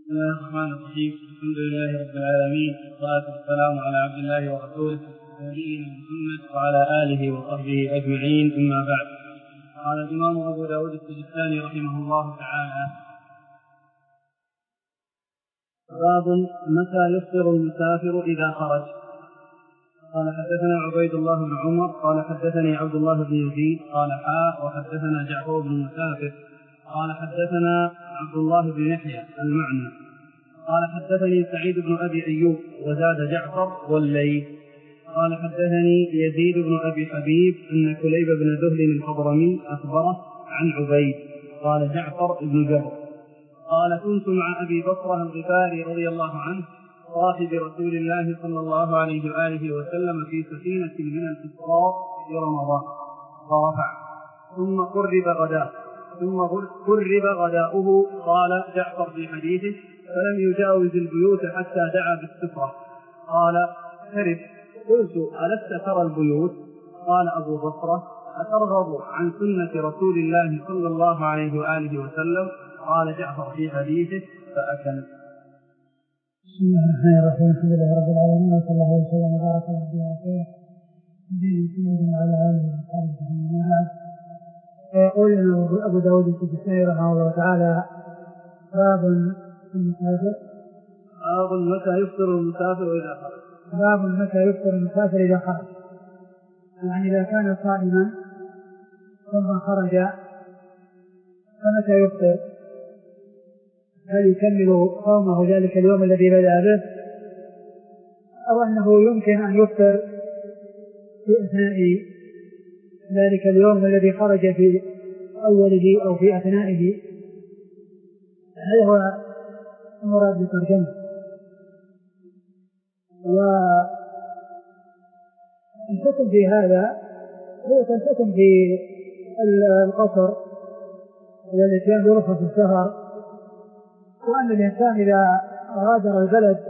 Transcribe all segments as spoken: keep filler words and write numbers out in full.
بسم الله الرحمن الرحيم. الحمد لله رب العالمين، والصلاة والسلام على عبد الله ورسوله نبينا محمد وعلى آله وصحبه أجمعين، أما بعد. قال الإمام أبو داود السجستاني رحمه الله تعالى: باب متى يفطر المسافر إذا خرج. قال حدثنا عبيد الله بن عمر قال حدثني عبد الله بن يزيد قال حاء وحدثنا جعفر بن مسافر قال حدثنا عبد الله بن يحيى المعنى قال حدثني سعيد بن أبي أيوب وزاد جعفر والليث قال حدثني يزيد بن أبي حبيب أن كليب بن ذهل الحضرمي أخبره عن عبيد قال جعفر بن جبر قال كنت مع أبي بكر الغفاري رضي الله عنه صاحب رسول الله صلى الله عليه وآله وسلم في سفينة من الإسراء في رمضان فرفع ثم قرب غداه ثم قرب غداؤه. قال جعفر في حديثه: فلم يجاوز البيوت حتى دعا بالسفرة. قال هرب. قلت: ألست ترى البيوت؟ قال أبو بكر: أترغب عن سنة رسول الله صلى الله عليه وآله وسلم؟ قال جعفر في حديثه: فأكل. بسم الله الرحمن الرحيم. الحمد لله رب العالمين، وصلى الله وسلم وبارك على نبينا محمد وعلى آله وصحبه أجمعين. يقول أبو داود السجستاني رحمه الله تعالى: باب المسافر باب متى يفطر المسافر إذا خرج. باب متى يفطر المسافر إذا خرج، يعني إذا كان صائما ثم خرج فمتى يفطر؟ هل يكمل صومه ذلك اليوم الذي بدأ به، أو أنه يمكن أن يفطر في أثناء ذلك اليوم الذي خرج في أوله أو في أثنائه؟ هذا هو المراد بالترجمة. والحكم في هذا هو كالحكم في القصر والاتيان برخص السفر، وأن الإنسان إذا غادر البلد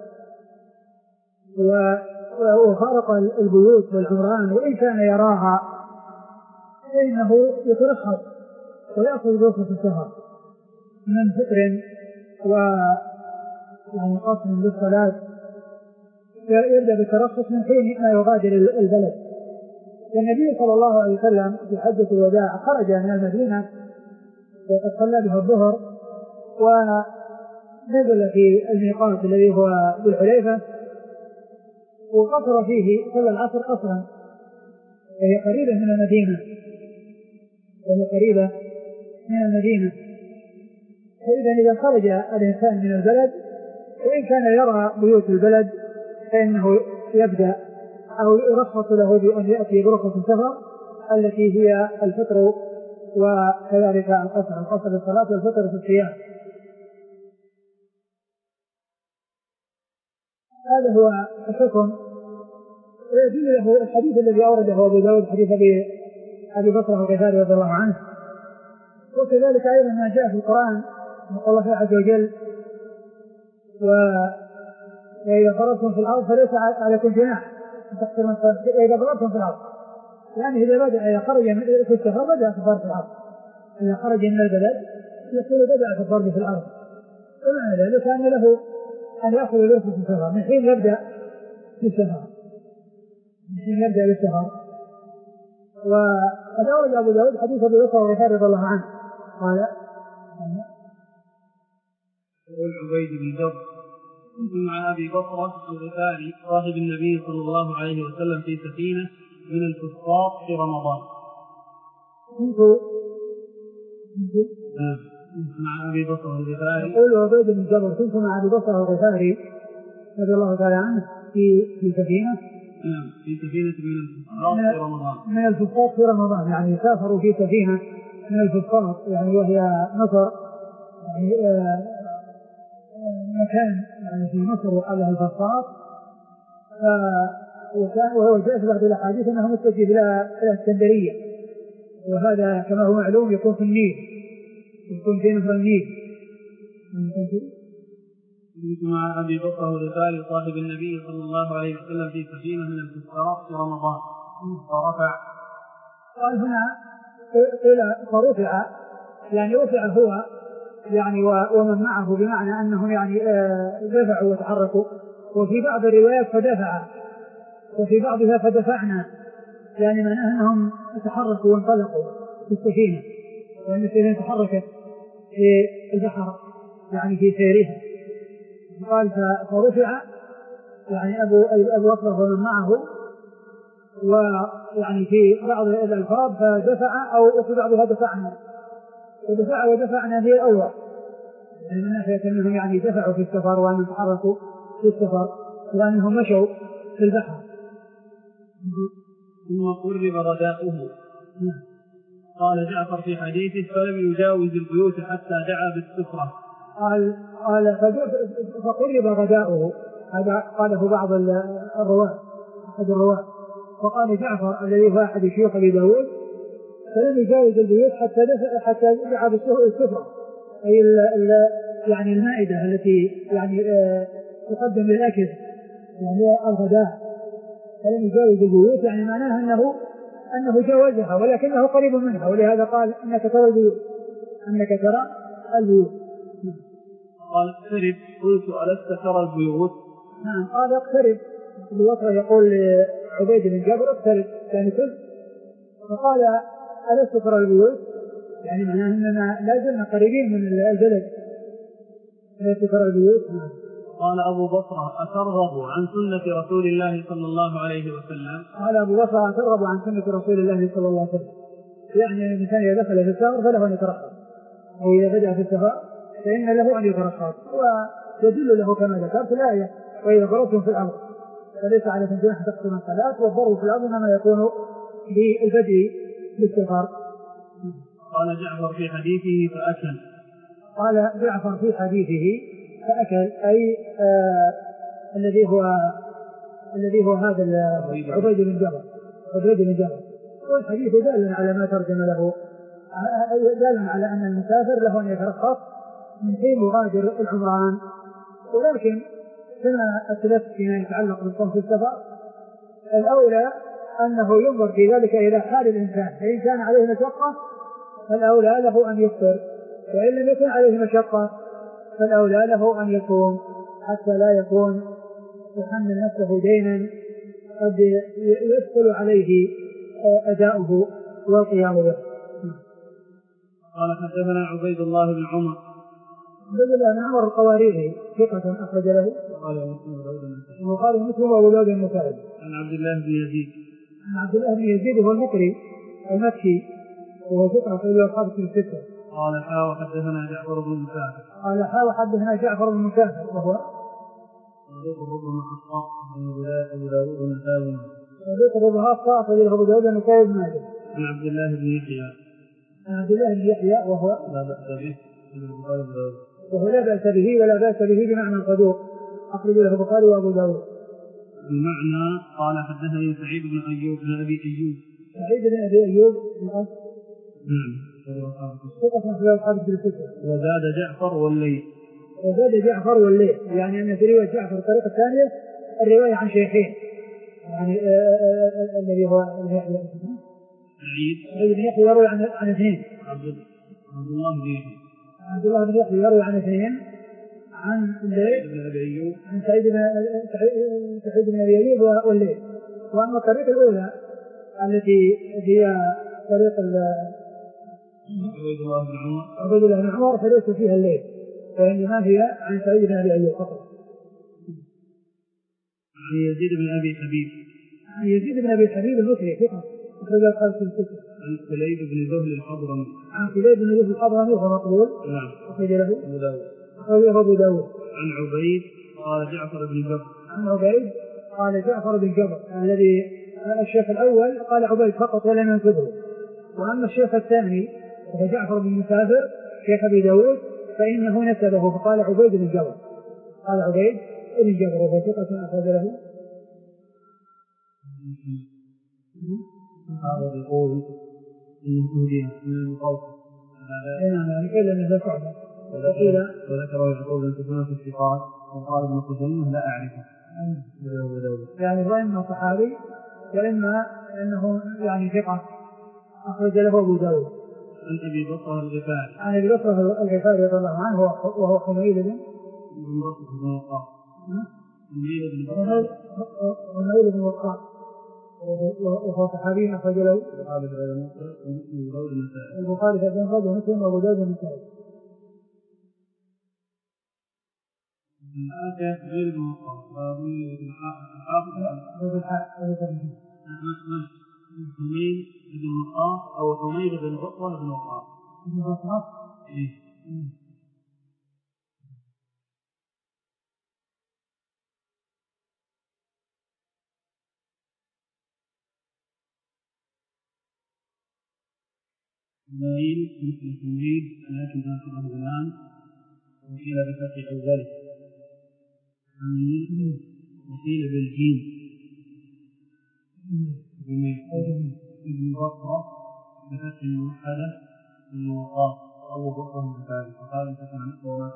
وفارق البيوت والعمران وإن كان يراها فإنه يترخص ويأخذ برخص السفر من فطر وقصر للصلاة، يبدأ بالترخص من حين ما يغادر البلد. والنبي صلى الله عليه وسلم في حجة الوداع خرج من المدينة وقد صلى بها الظهر ونزل في الميقات الذي هو ذو الحليفة وقصر فيه صلى العصر قصرا، وهي قريبة من المدينة وهي قريبة من المدينة. فإذا إذا خرج الإنسان من البلد وإن كان يرى بيوت البلد فإنه يبدأ أو يرخص له بأن يأتي برخص السفر التي هي الفطر وكذلك القصر القصر الصلاة والفطر في الصيام. هذا هو الحكم، ويدل له الحديث الذي أورده أبو داود حديث أبي بكر الغفاري رضي الله عنه، وكذلك أيضا ما جاء في القرآن من الله عز وجل: وإذا ضربتم في الأرض فليس عليكم جناح وإذا ضربتم في الأرض، يعني إذا بدأ إذا خرج في السفر بدأ في الضرب في الأرض، إذا خرج من البلد يقول بدأ في الضرب في الأرض، ومعنى ذلك أن له أن يأخذ برخص السفر من حين يبدأ في السفر من حين يبدأ بالسفر. وقد أورد أبو داود حديث أبي بكر الغفاري رضي الله عنه قال: يقول عبيد بن جبر: كنت مع أبي بكر الغفاري صاحب النبي صلى الله عليه وسلم في سفينة من الفسطاط في رمضان. كنت مع أبي بكر الغفاري. يقول عبيد بن جبر: كنت مع أبي بكر الغفاري رضي الله تعالى عنه في في سفينة نعم في سفينة من الفسطاط في رمضان من الفسطاط في رمضان يعني سافروا في سفينة من الفسطاط، يعني وهي مصر، يعني آه مكان يعني في مصر وقال له الفسطاط. وهو جاء في بعض الأحاديث أنه متجه إلى الإسكندرية، وهذا كما هو معلوم يكون في النيل، يكون في نهر النيل. كنت مع أبي بكر الغفاري صاحب النبي صلى الله عليه وسلم في سفينة من الفسطاط في رمضان فرفع. قال هنا قيل فرفع، يعني رفع هو يعني ومن معه بمعنى أنهم يعني دفعوا وتحركوا، وفي بعض الروايات فدفع، وفي بعضها فدفعنا، يعني معناه أنهم تحركوا وانطلقوا في السفينة، وأن السفينة تحركت في البحر يعني في سيرها. قال فرفع يعني أبو أبو بكر ومن معه، ويعني في بعض الألفاظ فدفع أو في بعضها دفعنا، ودفع ودفعنا هي الأول، يعني من ناحية أنهم يعني دفعوا في السفر وأنهم تحركوا في السفر وأنهم مشوا في البحر. ثم قرب رداؤه. قال جعفر في حديثه فلم يجاوز البيوت حتى دعا بالسفرة. قال قال فقرب رداؤه، هذا قاله بعض الرواة أحد الرواة، وقال جعفر الذي هو أحد شيوخ أبي داود فلم يجاوز البيوت حتى دفع حتى دعا بالسفرة، أي ال ال يعني المائدة التي يعني آه تقدم للأكل يعني الغداء، فلم يجاوز البيوت يعني معناه أنه أنه جاوزها ولكنه قريب منها، ولهذا قال أنك ترى البيوت أنك ترى البيوت. قال اقترب، قلت ألست ترى البيوت؟ نعم قال اقترب، الوطر يقول لعبيد بن جابر اقترب يعني كذب، فقال ألست ترى البيوت يعني معناه أننا لا زلنا قريبين من البلد، ألست ترى البيوت. قال أبو بكر أترغب عن سنة رسول الله صلى الله عليه وسلم؟ قال أبو بكر أترغب عن سنة رسول الله صلى الله عليه وسلم، يعني الإنسان إذا دخل في السفر فله أن يترخص، أو إذا بدأ في السفر فإن له أن يترخص، ويدل له كما ذكرت الآية وإذا ضربتم في الأرض فليس عليكم جناح تقسموا الصلاة، والضرب في الأرض إنما يكون بالبدء بالسفر. قال جعفر في حديثه فأكل. قال جعفر في حديثه فأكل أي آه الذي هو الذي هو هذا عبيد بن جبر عبيد بن جبر والحديث دال على ما ترجم له، دال على أن المسافر له أن يترخص من حين يغادر العمران، ولكن كما أسلفت فيما يتعلق بالصوم في السفر الأولى أنه ينظر في ذلك إلى حال الإنسان، فإن كان عليه مشقة فالأولى له أن يفطر، وإن لم يكن عليه مشقة فالأولى له أن يصوم حتى لا يكون يحمل نفسه دينا قد يثقل عليه أداؤه والقيام به. قال حدثنا عبيد الله بن عمر. عبيد الله بن عمر القواريري ثقة أخرج له البخاري ومسلم وأبو داود النسائي. عن عبد الله بن يزيد. عن عبد الله بن يزيد هو المقري المكي وهو ثقة أخرج له أصحاب الستة. قال حا وحدثنا جعفر بن مسافر. قال حا وحدثنا جعفر بن مسافر وهو صديق ربما أخطأ من أبو داود النسائي. صديق ربما أخطأ أخرج له أبو داود النسائي بن ماجه. عن عبد الله بن يحيى. عن عبد الله بن يحيى وهو لا بأس به وهو لا بأس به ولا بأس به بمعنى الصدوق أخرج له البخاري وأبو داود. بمعنى قال حدثني سعيد بن أيوب بن أبي أيوب. سعيد بن أبي أيوب نعم. ثقة في أصحاب الستة. وزاد جعفر والليل. وزاد جعفر والليل يعني أن في رواية جعفر الطريقة الثانية الرواية عن شيخين يعني الذي هو سعيد سعيد بن يحيى يروي عن عن اثنين. عبد الله بن يحيى. عبد الله بن يحيى يروي عن اثنين عن الليل بن أبي أيوب عن سعيد بن سعيد بن أبي أيوب والليل. وأما الطريقة الأولى التي هي طريق عبيد الله بن عمر عبيد الله بن عمر فليس فيها الليل، وإنما هي عن سعيد بن أبي أيوب فقط. عن يزيد بن أبي حبيب. عن يزيد بن أبي حبيب المصري ثقة أخرج أصحاب الستة. عن كليب بن ذهل الحضرمي. عن كليب بن ذهل الحضرمي وهو مقبول. نعم. أخرج له أبو داود. أخرج له أبو داود. عن عبيد قال جعفر بن جبر. عن عبيد قال جعفر بن جبر الذي الشيخ الأول قال عبيد فقط ولم ينقذه، وأما الشيخ الثاني وهو جعفر بن مسافر شيخ أبي داود فإنه نسبه فقال عبيد بن جبر، قال عبيد بن جبر وهو ثقة أخرج له. هذا يقول إنه هدي من القوس. نعم يعني قيل أنه صعبة. وذكر يعقوب بن سفيان في الثقات وقال ابن خزيمة لا أعرفه. يعني وإما صحابي وإما أنه يعني ثقة أخرج له أبو داود. عن أبي بكر الغفاري عن أبي بكر الغفاري رضي الله عنه وهو حميد بن حميد بن وقاص وهو صحابي أخرج له البخاري في المفرد ومسلم وأبو داود والنسائي. الآية غير الموقع وغير الحافظ حميد بن وقاص أو حميد بن بكر بن وقاص حميد مثل حميد لكن آخره غلام وقيل بفتح أوله حميد وقيل بالجيم ابن بكر بفتح موحدة ابن وقاص أبو بكر الغفاري فقال انت عن الصلاة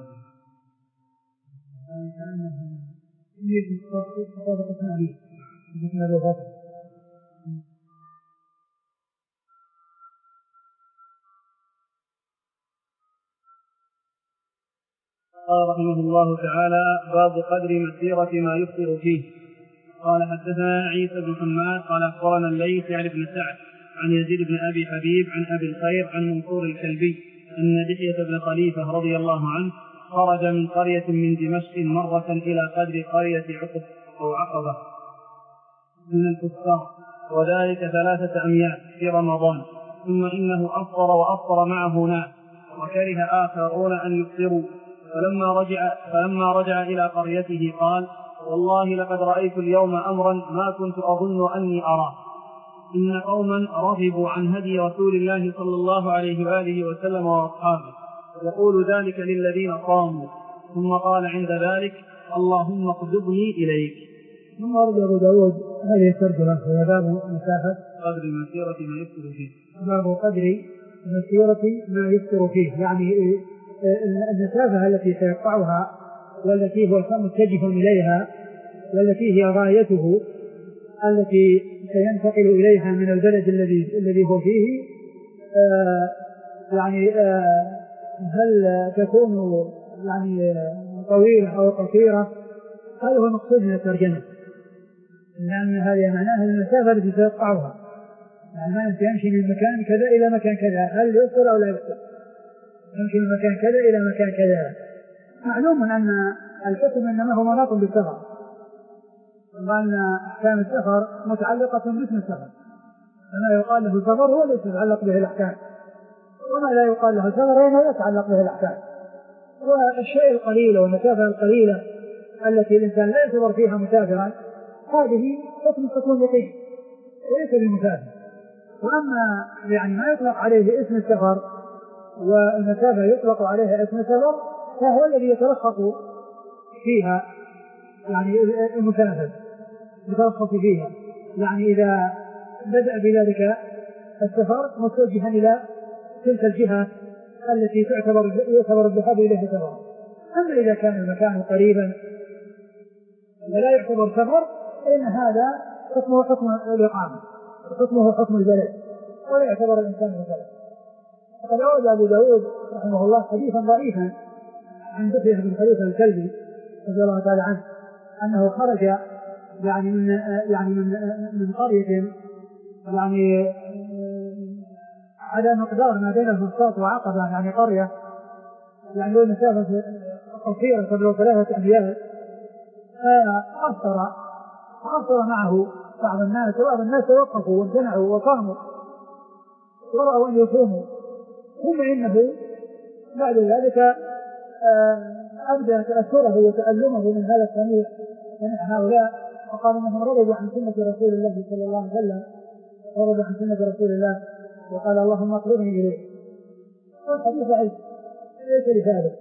كأنه يجب صدق التعليم مثل أبو بكر. قال رحمه الله تعالى باب قدر مسيرة ما يفطر فيه. قال حدثنا عيسى بن حماد قال أخبرنا الليث عن ابن سعد عن يزيد بن أبي حبيب عن أبي الخير عن منصور الكلبي أن دحية بن خليفة رضي الله عنه خرج من قرية من دمشق مرة إلى قدر قرية عقب أو عقبة من الكفار وذلك ثلاثة أميال في رمضان ثم إنه أفطر وأفطر معه ناس وكره آخرون أن يفطروا فلما رجع, فلما رجع إلى قريته قال والله لقد رأيت اليوم أمرا ما كنت أظن أني أراه إن قوما رغبوا عن هدي رسول الله صلى الله عليه وآله وسلم وأصحابه يقول ذلك للذين صاموا ثم قال عند ذلك اللهم اقبضني إليك. ثم ورد أبو داود هذه الترجمة وهي باب مسافة قدر مسيرة ما يفطر فيه. باب قدر مسيرة ما يفطر فيه يعني المسافة التي سيقطعها والتي هو متجه إليها والتي هي غايته التي سينتقل إليها من البلد الذي الذي هو فيه آه يعني آه هل تكون يعني طويلة أو قصيرة هذا هو المقصود من الترجمة لأن هذه معناها المسافة التي سيقطعها يعني ما يمشي من مكان كذا إلى مكان كذا هل يفطر أو لا يفطر يمشي من مكان كذا إلى مكان كذا. معلوم أن الحكم إنما هو مناط بالسفر وأن أحكام السفر متعلقة باسم السفر فما يقال له السفر هو الذي يتعلق به الأحكام وما لا يقال له السفر هو ما يتعلق به الأحكام. والشيء القليل والمسافة القليلة التي الإنسان لا يعتبر فيها مسافرا هذه حكم حكم يقين وليس بالمسافر. وأما يعني ما يطلق عليه اسم السفر والمسافة يطلق عليها اسم السفر فهو الذي يترخص فيها يعني المسافر يترخص فيها يعني إذا بدأ بذلك السفر متوجها إلى تلك الجهة التي تعتبر يعتبر الذهاب إليها سفر. أما إذا كان المكان قريبا ولا يعتبر سفر فإن هذا حكمه حكم الإقامة وحكمه حكم البلد ولا يعتبر الإنسان مثلا. فقد أورد أبو داود رحمه الله حديثا ضعيفا عن دحية بن خليفة الكلبي رضي الله تعالى عنه أنه خرج يعني من يعني من من قرية يعني على مقدار ما بين الفسطاط وعقبة يعني قرية يعني له مسافة قصيرة قبل ثلاثة أميال فأفطر فأفطر معه بعض الناس وبعض الناس توقفوا وامتنعوا وقاموا ورأوا أن يصوموا ثم إنه بعد ذلك أبدأ تأثره وتألمه من هذا السميع من هؤلاء وقال إنهم رغبوا عن سنة رسول الله صلى الله عليه وسلم رغبوا عن سنة رسول الله وقال اللهم اقربني إليه. والحديث ضعيف ليس لثابت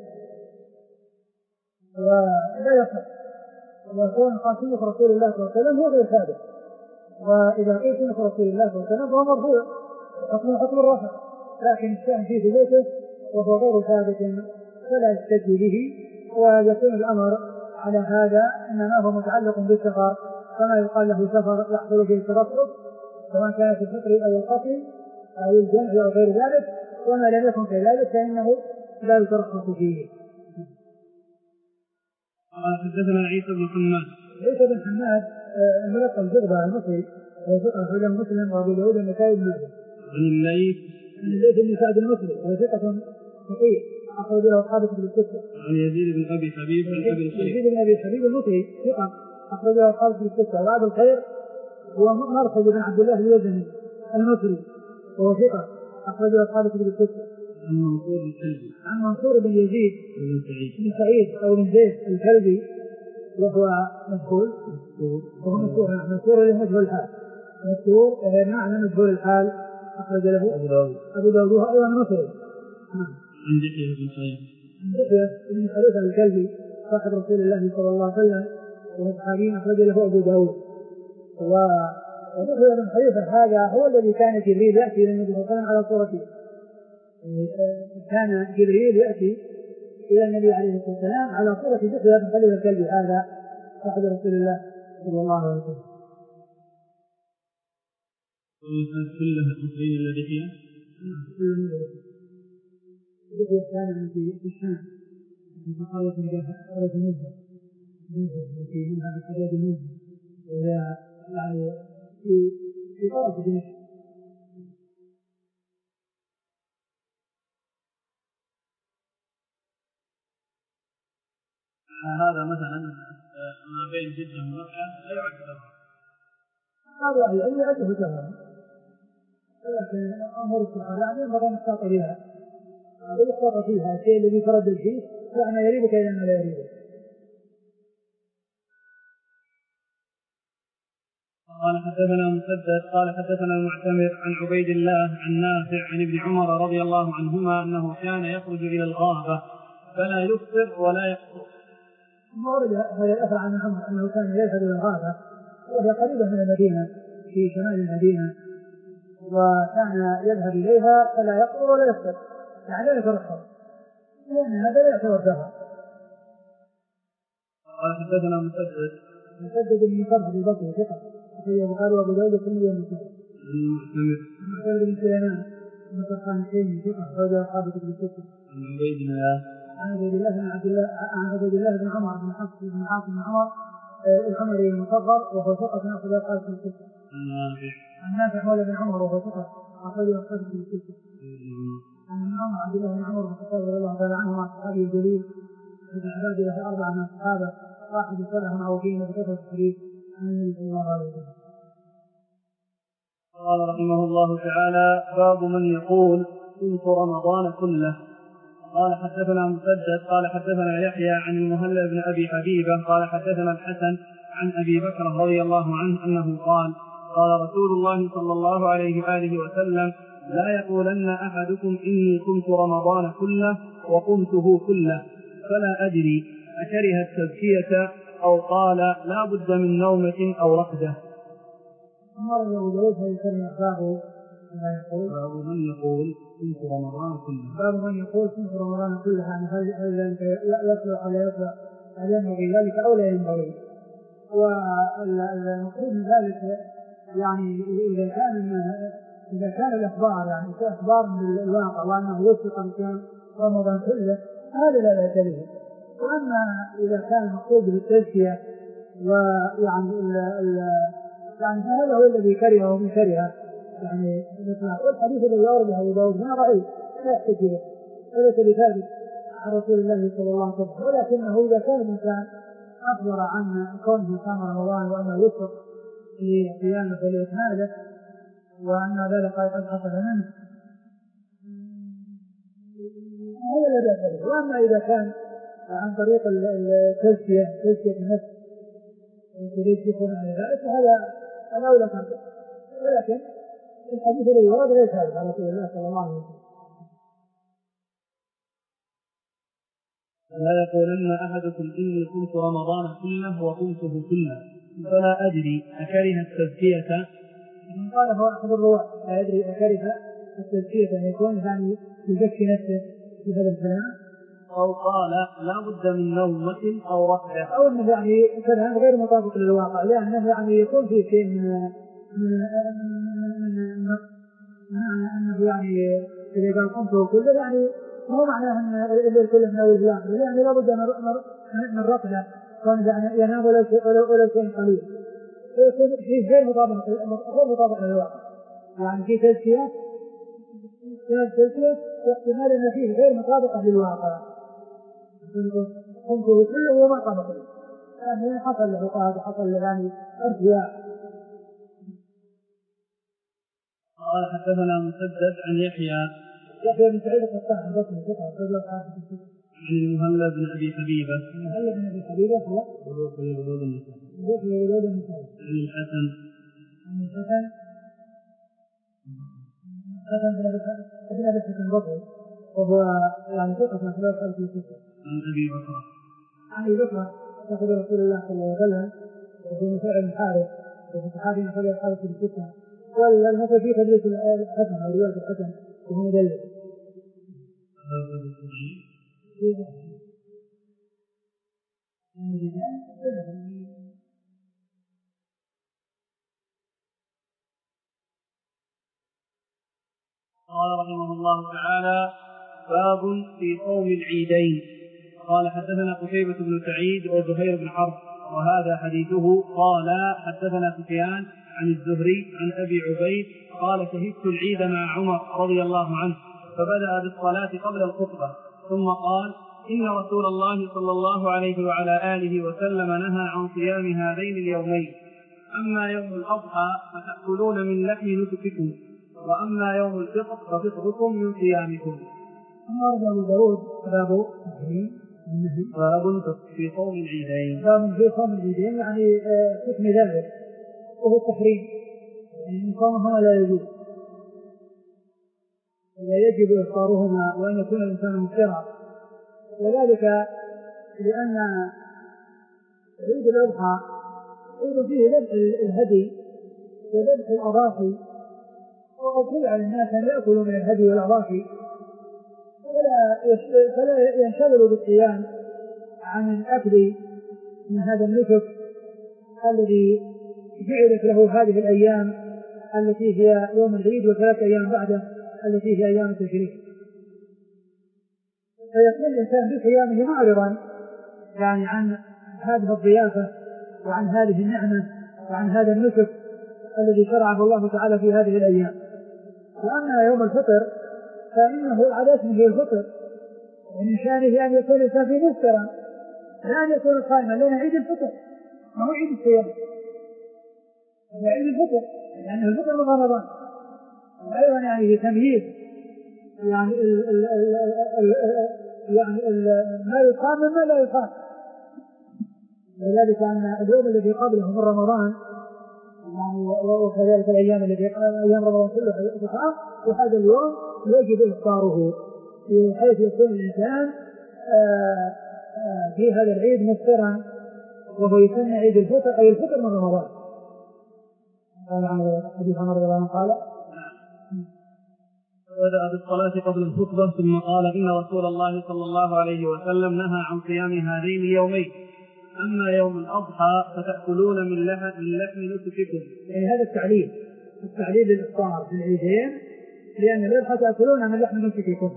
ولا يصح وكون قال سنة رسول الله صلى الله عليه وسلم هو غير ثابت وإذا قيل سنة رسول الله صلى الله عليه وسلم فهو مرفوع حكم حكم الرفع لكن الشأن في ثبوته وهو غير ثابت فلا يحتج به ويكون الأمر على هذا إنما هو متعلق بالسفر فما يقال له سفر يحصل فيه الترفق سواء كان في الفطر أو القتل أو الجمع أو غير ذلك وما لم يكن كذلك فإنه لا يترخص فيه. قال حدثنا عيسى بن حماد. عيسى بن حماد الملقب الجربة المصري وثقة أخرجه مسلم وأبو داود والنسائي بن ماجه. عن الليث عن الليث بن سعد المصري وثقة فقيه أخرج له أصحاب كتب الستة. عن يزيد بن أبي حبيب عن أبي الخير. يزيد بن أبي حبيب المصري ثقة أخرج له أصحاب كتب الستة. وبعد الخير هو مرثد بن عبد الله اليزني المصري وهو ثقة أخرج له أصحاب كتب الستة. عن منصور الكلبي. عن منصور بن يزيد بن سعيد. بن سعيد أو بن زيد الكلبي وهو مجهول وهو مشهور مشهور له مجهول الحال مشهور وهي معنى مجهول الحال أخرج له أبو داود أبو داود وهو أيضا مصري. عن دحية بن سعيد. عن دحية بن خليفة الكلبي صاحب رسول الله صلى الله عليه وسلم وهو صحابي أخرج له أبو داود. ودحية بن خليفة هذا هو الذي كان جبريل يأتي إلى النبي صلى الله عليه وسلم على صورته. كان جبريل يأتي إلى النبي عليه الصلاة والسلام على صورة دحية بن خليفة الكلبي هذا صاحب رسول الله صلى الله عليه وسلم. كلها المصريين الذي فيها دحية كان في الشام في قرية قرية نجد في منها بالحجاج نجد وهي يعني في في طرف دمشق. هذا مثلا ما بين جدة ومكة لا يعد سفر. هذا يعني يعد سفرا ولكن أمور السفر يعني ينبغي أن نستطيع بها ويستطيع فيها الشيء الذي تردد فيه فأنا يريبك إلى ما لا يريبك. قال حدثنا مسدد قال حدثنا المعتمر عن عبيد الله عن نافع عن ابن عمر رضي الله عنهما أنه كان يخرج إلى الغابة فلا يفطر ولا يقصر. ورد هذا الأثر عن عمر أنه كان يذهب إلى الغابة وهي قريبة من المدينة في شمال المدينة وكان يذهب إليها فلا يقصر ولا يفطر يعني لا يترخص لأن هذا لا يعتبر سفر. قال حدثنا مسدد مسدد بن مصرف البصري ثقة في البخاري وأبو داود كل يوم مسدد. المعتمر المعتمر بن سليمان بن صفوان التيمي ثقة أخرج أصحاب كتب الستة. عن عبيد الله عن عبيد الله بن عبد الله عن عبيد الله بن عمر بن حفص بن عاصم بن عمر العمري المصغر وهو ثقة أخرج أصحاب كتب الستة. عن نافع عن نافع مولى بن عمر وهو ثقة أخرج أصحاب كتب الستة. عن عمر عبد الله بن عمر بن الخطاب رضي الله تعالى عنه الصحابي الجليل من عباد الله أربعة من الصحابة واحد صالح معروفين بكثرة الحديث عن النبي صلى الله عليه وسلم. قال رحمه الله تعالى باب من يقول صمت رمضان كله. قال حدثنا مسدد قال حدثنا يحيى عن المهلب بن أبي حبيبة قال حدثنا الحسن عن أبي بكر رضي الله عنه أنه قال قال رسول الله صلى الله عليه وآله وسلم لا يقولن أحدكم إني كنت رمضان كله وقمته كله فلا أدري أكره التزكية أو قال لا بد من نومة أو رقدة. أمر أبو داود فيسمى باب باب من يقول كنت رمضان كله. باب من يقول كنت رمضان كله يعني هل ذلك يطلع ولا يطلع هل ينبغي ذلك أو لا ينبغي. والمقصود من ذلك يعني إذا كان إذا كان الأخبار يعني كأخبار من الواقع وأنه يوثق الإنسان رمضان كله هذا لا بأس به. وأما إذا كان المقصود بالتزكية ويعني ال ال يعني هذا هو الذي كرهه ومن كره يعني مثل والحديث الذي يورده أبو داود ما رأيه لا يحتاج إليه وليس بثابت عن رسول الله صلى الله عليه وسلم. ولكنه إذا كان الإنسان أخبر عن كونه صام رمضان وأنه يوفق في قيامه ولإكماله وأن ذلك قد حصل منه هذا لا بأس به. وأما إذا كان عن طريق التزكية تزكية النفس تريد يكون عن ذلك هذا الأولى كان. ولكن الحديث الذي ورد ليس هذا عن رسول الله صلى الله عليه وسلم. لا يقولن أحدكم إني كنت رمضان كله وقمته كله فلا أدري أكره التزكية. من قال هو أحد الرواة لا يدري أكره التزكية أن يكون يعني يزكي نفسه في هذا الكلام أو قال لا بد من نومة أو رقدة أو أنه يعني كلام غير مطابق للواقع لأنه يعني يكون في شيء من من من أنه يعني إذا قال قمته كله يعني مو معناه أن الليل كله من أول إلى آخره، يعني لابد من رقدة كان يعني ينام ولا شيء ولا شيء قليل، فيكون فيه غير مطابق غير مطابق للواقع، يعني في تزكية في تزكية واحتمال أن فيه غير مطابقة للواقع، قمته كله وما طابق له، يعني حصل له قاعدة حصل له يعني ارتياح. قال حدثنا مسدد عن يحيى يحيى بن سعيد القطان عن بطن الفقه رجل حافظ الفقه عن المهلب بن ابي حبيبه المهلب بن ابي حبيبه هو وروح لولود النساء وروح لولود النساء عن الحسن عن الحسن حسن بن ابي ابن ابي الحسن البصري وهو يعني ثقة من خلال خلف الفقه عن ابي بكر عن ابي بكر صاحب رسول الله صلى الله عليه وسلم وهو مساعد الحارث وهو صحابي من خلال خلف الفقه، والمثل في تدريس الحسن او رواية الحسن وهو مدلس. قال رحمه الله تعالى: باب في صوم العيدين. قال حدثنا قتيبة بن سعيد وزهير بن حرب وهذا حديثه. قال حدثنا سفيان عن الزهري عن أبي عبيد قال: شهدت العيد مع عمر رضي الله عنه فبدأ بالصلاة قبل الخطبة ثم قال: إن رسول الله صلى الله عليه وعلى آله وسلم نهى عن صيام هذين اليومين، أما يوم الأضحى فتأكلون من لحم نسككم، وأما يوم الفطر ففطركم من صيامكم. أما أبو داود باب باب في صوم العيدين. باب في صوم العيدين يعني حكم ذلك وهو التحريم، يعني صومهما لا يجوز لا يجب إفطارهما وأن يكون الإنسان مفطرا، وذلك لأن عيد الأضحى عيد فيه ذبح الهدي وذبح الأضاحي، وقد شرع للناس أن يأكلوا من الهدي والأضاحي فلا ينشغلوا بالصيام عن الأكل من هذا النسك الذي جعلت له هذه الأيام التي هي يوم العيد وثلاث أيام بعده التي هي أيام التشريق، فيكون الإنسان بصيامه معرضا يعني عن هذه الضيافة وعن هذه النعمة وعن هذا النسك الذي شرعه الله تعالى في هذه الأيام. وأما يوم الفطر فإنه على اسمه الفطر، ومن شأنه أن يكون الإنسان في مفطرا لا أن يكون صائما، لأن عيد الفطر ما هو عيد الصيام، هو عيد الفطر يعني الفطر من رمضان، وأيضا يعني تمييز يعني ال ال ال ال ال يعني ال ما يقام مما لا يقام، ولذلك أن اليوم الذي قبله من رمضان يعني وكذلك الأيام التي أيام رمضان كلها تقام، وهذا اليوم يجب إفطاره بحيث يكون الإنسان في هذا العيد مفطرا، وهو يسمى عيد الفطر أي الفطر من رمضان. قال عن حديث عمر رضي الله عنه قال: بدأ بالصلاة قبل الخطبة ثم قال: إن رسول الله صلى الله عليه وسلم نهى عن صيام هذين اليومين، أما يوم الأضحى فتأكلون من لحم من لحم نسككم. يعني هذا التعليل التعليل للإفطار في العيدين، لأن الأضحى تأكلون من لحم نسككم.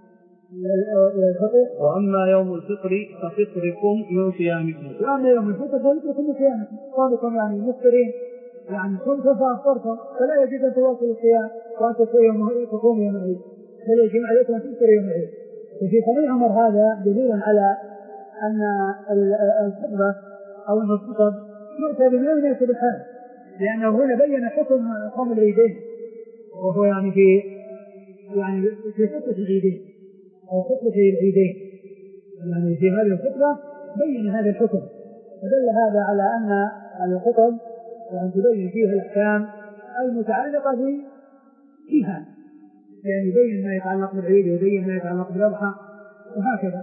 وأما يوم الفطر ففطركم من صيامكم. وأما يوم الفطر ففطركم من صيامكم، صومكم يعني مفطرين يعني صمتم فأفطرتم، فلا يجب أن تواصلوا الصيام وأن تقوموا يوم العيد، بل يجب عليكم أن تفطروا يوم العيد. وفي صحيح عمر هذا دليل على أن الخطبة أو الخطب يؤتى بما يناسب الحال، لأنه هنا بين حكم صوم العيدين، وهو يعني في يعني في خطبة العيدين أو خطبة العيدين، يعني في هذه الخطبة بين هذا الحكم، فدل هذا على أن الخطب يعني تبين فيها الأحكام المتعلقة بها، يعني يبين ما يتعلق بالعيد ويبين ما يتعلق بالأضحى وهكذا.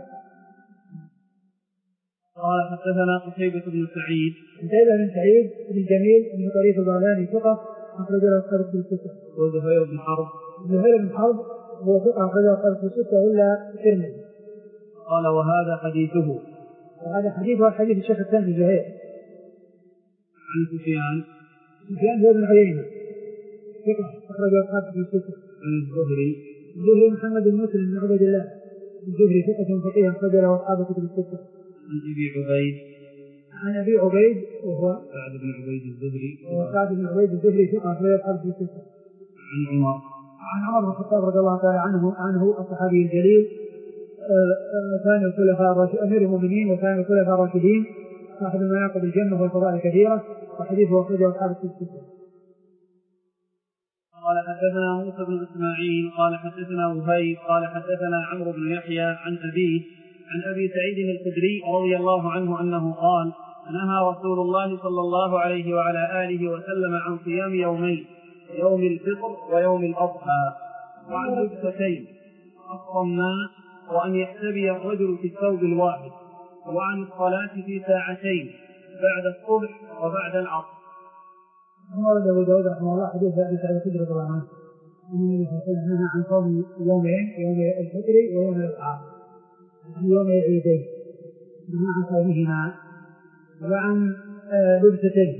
قال حدثنا قتيبة بن سعيد قتيبة بن سعيد بن جميل بن طريف البغلاني ثقة أخرج له الخمسة في الستة. وزهير بن حرب زهير بن حرب هو ثقة أخرج له الخمسة في الستة إلا الترمذي. قال: وهذا حديثه. وهذا حديثه حديث الشيخ الثاني زهير. عن سفيان سفيان هو بن عيينة ثقة أخرج له الخمسة في الستة. عن الزهري الزهري محمد بن مسلم بن عبيد الله الزهري ثقة فقيه أخرج له أصحاب كتب الستة. عن أبي عبيد عن أبي عبيد وهو سعد بن عبيد الزهري وهو سعد بن عبيد الزهري ثقة أخرج له أصحاب كتب الستة. عن عمر عن عمر بن الخطاب رضي الله تعالى عنه عنه الصحابي الجليل كان الخلفاء أمير المؤمنين وكان الخلفاء الراشدين صاحب المناقب الجنة والفضائل الكثيرة وحديثه أخرجه أصحاب الكتب الستة. قال حدثنا موسى بن إسماعيل قال حدثنا وهيب قال حدثنا عمرو بن يحيى عن أبيه عن أبي سعيد الخدري رضي الله عنه أنه قال نهى رسول الله صلى الله عليه وعلى آله وسلم عن صيام يومين يوم الفطر ويوم الأضحى وعن لبستين الصماء وأن يحتبي الرجل في الثوب الواحد وعن الصلاة في ساعتين بعد الصبح وبعد العصر. ورد أبو داود رحمه الله حديث أبي سعيد الخدري رضي الله عنه أن النبي صلى الله عليه وسلم نهى عن صوم يومين يوم الفطر ويوم الأضحى يوم العيدين نهى عن صومهما وعن لبستين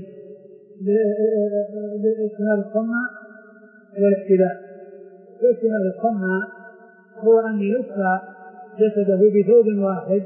باستعمال الصمة والاحتباء. باستعمال الصمة هو أن يلف جسده بثوب واحد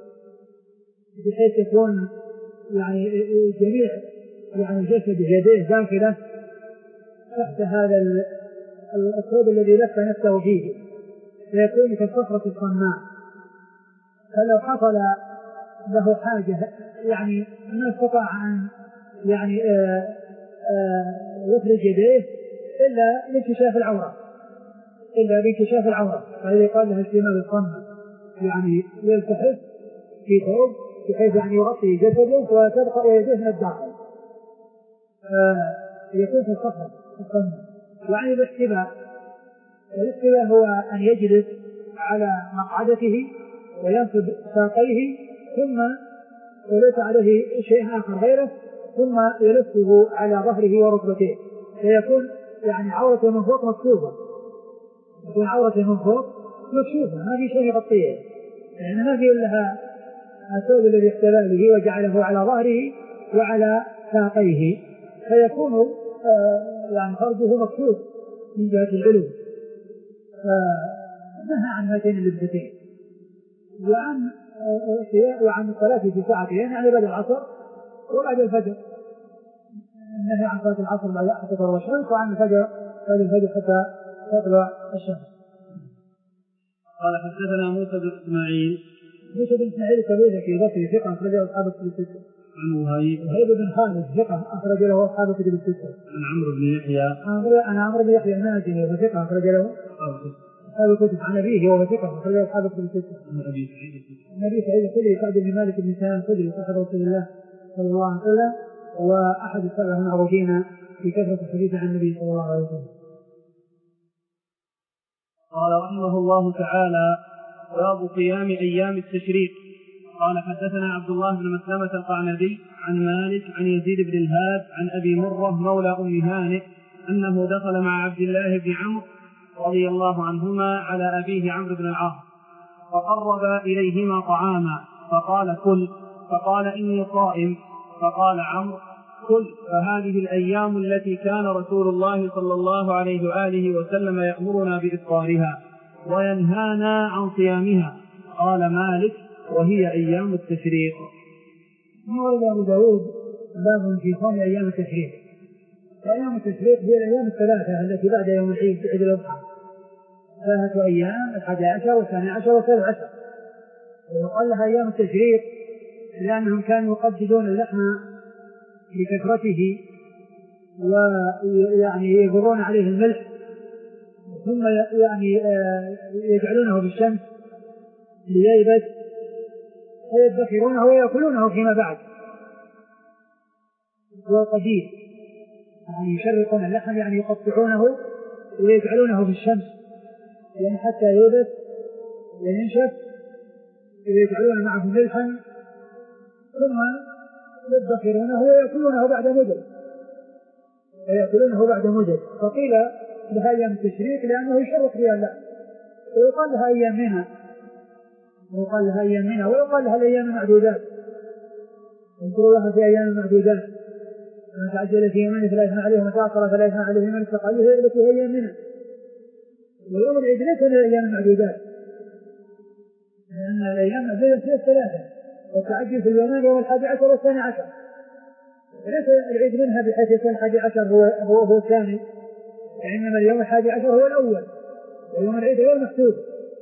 بحيث يكون يعني جميع يعني جسد يديه داخله تحت هذا الثوب الذي لف نفسه فيه فيكون كالصخرة الصماء. فلو حصل له حاجة يعني ما استطاع أن يعني آآ آآ يخرج يديه إلا لانكشاف العورة إلا بانكشاف العورة فهذا يقال له استعمال الصمة يعني يلتحف في ثوب بحيث يعني يغطي جسده وتبقى يديه من الداخل فيكون في الصخرة الصمة. وعن الاحتباء الاحتباء هو أن يجلس على مقعدته وينصب ساقيه ثم وليس عليه شيء آخر غيره ثم يلفه على ظهره وركبتيه فيكون يعني عورته من فوق مكشوفة يكون عورته من فوق مكشوفة ما في شيء يغطيه يعني ما في إلا الثوب الذي احتبى به وجعله على ظهره وعلى ساقيه فيكون آه يعني فرجه مكشوف من جهة العلو. فنهى عن هاتين اللبستين وعن وعن الصلاة في ساعتين يعني بعد العصر وبعد الفجر النهي عن صلاة العصر بعد حتى تطلع الشمس وعن الفجر بعد الفجر حتى تطلع الشمس. قال حدثنا موسى بن إسماعيل موسى بن إسماعيل كبير في بصري ثقة أخرج له أصحاب الكتب الستة. عن وهيب وهيب بن خالد ثقة أخرج له أصحاب الكتب الستة. عن عمرو بن يحيى أنا عمرو بن يحيى الناجي وهو ثقة أخرج له أصحاب الكتب عن أبيه وهو ثقة أخرج له أصحاب الكتب الستة. عن أبي سعيد النبي سعيد الخدري سعد بن مالك بن سنان الخدري صاحب رسول الله صلى الله عليه وسلم وأحد السبع المعروفين في كثرة الحديث عن النبي صلى الله عليه وسلم. قال رحمه الله تعالى باب صيام أيام التشريق. قال حدثنا عبد الله بن مسلمة القعنبي عن مالك عن يزيد بن الهاد عن أبي مرة مولى أم هانئ أنه دخل مع عبد الله بن عمرو رضي الله عنهما على أبيه عمرو بن العاص فقرب إليهما طعاما فقال كل فقال إني صائم فقال عمرو كل فهذه الأيام التي كان رسول الله صلى الله عليه وآله وسلم يأمرنا بإفطارها وينهانا عن صيامها. قال مالك وهي أيام التشريق. ورد أبو داود باب في صوم أيام التشريق. أيام التشريق هي الأيام الثلاثة التي بعد يوم العيد عيد الأضحى ثلاثة أيام الحادي عشر والثاني عشر والثالث عشر ويقال لها أيام التشريق لأنهم كانوا يقددون اللحم لكثرته ويعني يجرون عليه الملح ثم يعني يجعلونه بالشمس لييبس فيدخرونه ويأكلونه فيما بعد وقديد يعني يشرقون اللحم يعني يقطعونه ويجعلونه بالشمس يعني حتى ييبس وينشف ويجعلون معه ملحا ثم يدخرونه ويأكلونه بعد مدة ويأكلونه بعد مدة فقيل لها أيام التشريق لأنه يشرق فيها اللحم ويقال لها أيام منها ويقال لها أيام منها ويقال لها الأيام المعدودات يذكروا لها في أيام المعدودات من تعجل في يمين فلا يثنى عليه ومن تأخر فلا يثنى عليه من استقل هي التي هي أيام منها ويوم العيد ليس من الأيام المعدودات، لأن الأيام المعدودة هي الثلاثة، والتعجل في اليومين يوم الحادي عشر والثاني عشر، وليس العيد منها بحيث يكون الحادي عشر هو هو, هو الثاني، وإنما اليوم الحادي عشر هو الأول، ويوم العيد هو المحسوب.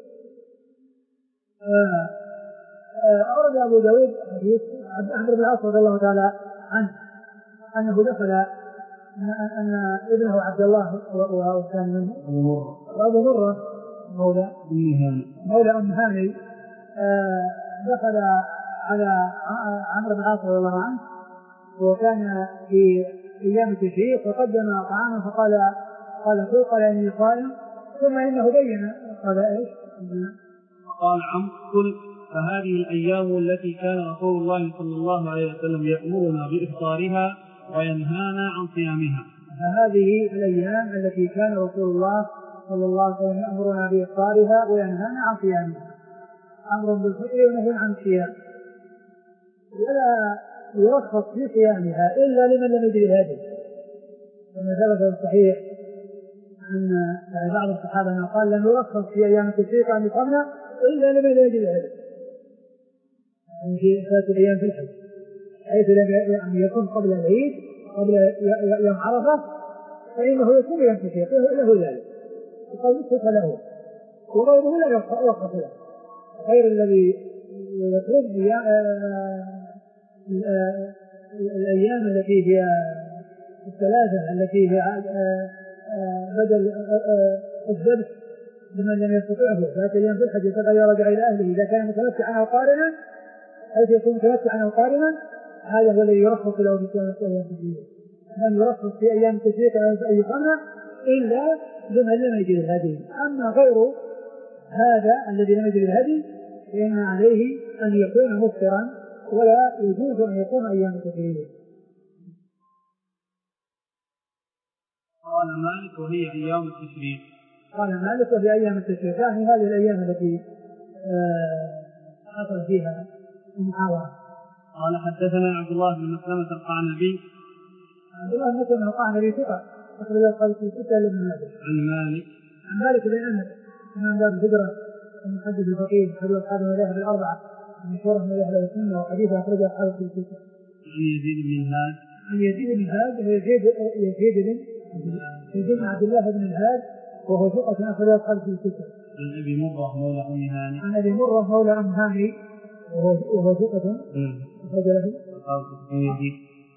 أورد أبو داود حديث عمرو بن العاص رضي الله تعالى عنه أنه دخل أن ابنه عبد الله وكان منه وأبو مرة مولى مولى أم هاني دخل على عمرو بن العاص رضي الله عنه وكان في أيام التشريق فقدم طعاما فقال قال كل قال إني صائم، ثم إنه بين قال إيش؟ قال عمرو كل فهذه الأيام التي كان رسول الله صلى الله عليه وسلم يأمرنا بإفطارها وينهانا عن صيامها. فهذه الأيام التي كان رسول الله صلى الله عليه وسلم يأمرنا بإفطارها وينهانا عن صيامها، أمر بالفطر ونهي عن الصيام، ولا يرخص في صيامها إلا لمن لم يجد الهدي، كما ثبت في الصحيح أن بعض الصحابة قال لم يرخص في أيام التشريق أن يصمنا إلا لمن لم يجد الهدي، يعني في ثلاثة أيام في الحج، حيث لم يكن قبل العيد قبل يوم عرفة فإنه يكون يوم التشريق له ذلك وقد يثبت له، وغيره لا يرخص له، غير الذي يطلب الأيام التي هي الثلاثة التي هي بدل الذبح لمن لم يستطعه، ذات اليوم في الحج يتغير رجع إلى أهله إذا كان متمتعا أو قارنا، حيث يكون متمتعا أو قارنا هذا هو الذي يرخص له في أيام التشريق، من يرخص في أيام التشريق أي قرن إلا لمن لم يجد الهدي، أما غير هذا الذي لم يجد الهدي فإن عليه أن يكون مفطرا ولا يجوز أن يكون أيام التشريق. قال مالك وهي أيام التشريق قال مالك وهي أيام التشريق، يعني هذه الأيام التي حصل فيها المحاورة. قال حدثنا عبد الله بن مسلمة القعنبي عبد الله بن مسلمة القعنبي ثقة أخرج الحديث في ستة لابن ماجه. عن مالك عن مالك بن أنس إمام دار الهجرة المحدث الفقيه أحد أصحاب المذاهب الأربعة مشهور من أهل السنة وحديث أخرج أصحاب في ستة. عن يزيد بن الهاد عن يزيد بن الهاد يزيد يزيد بن يزيد بن عبد الله بن الهاد وهو ثقة أخرج أصحاب في ستة. عن أبي مرة مولى أم هاني عن أبي مرة مولى أم هاني وهو وهو ثقة أخرج له يزيد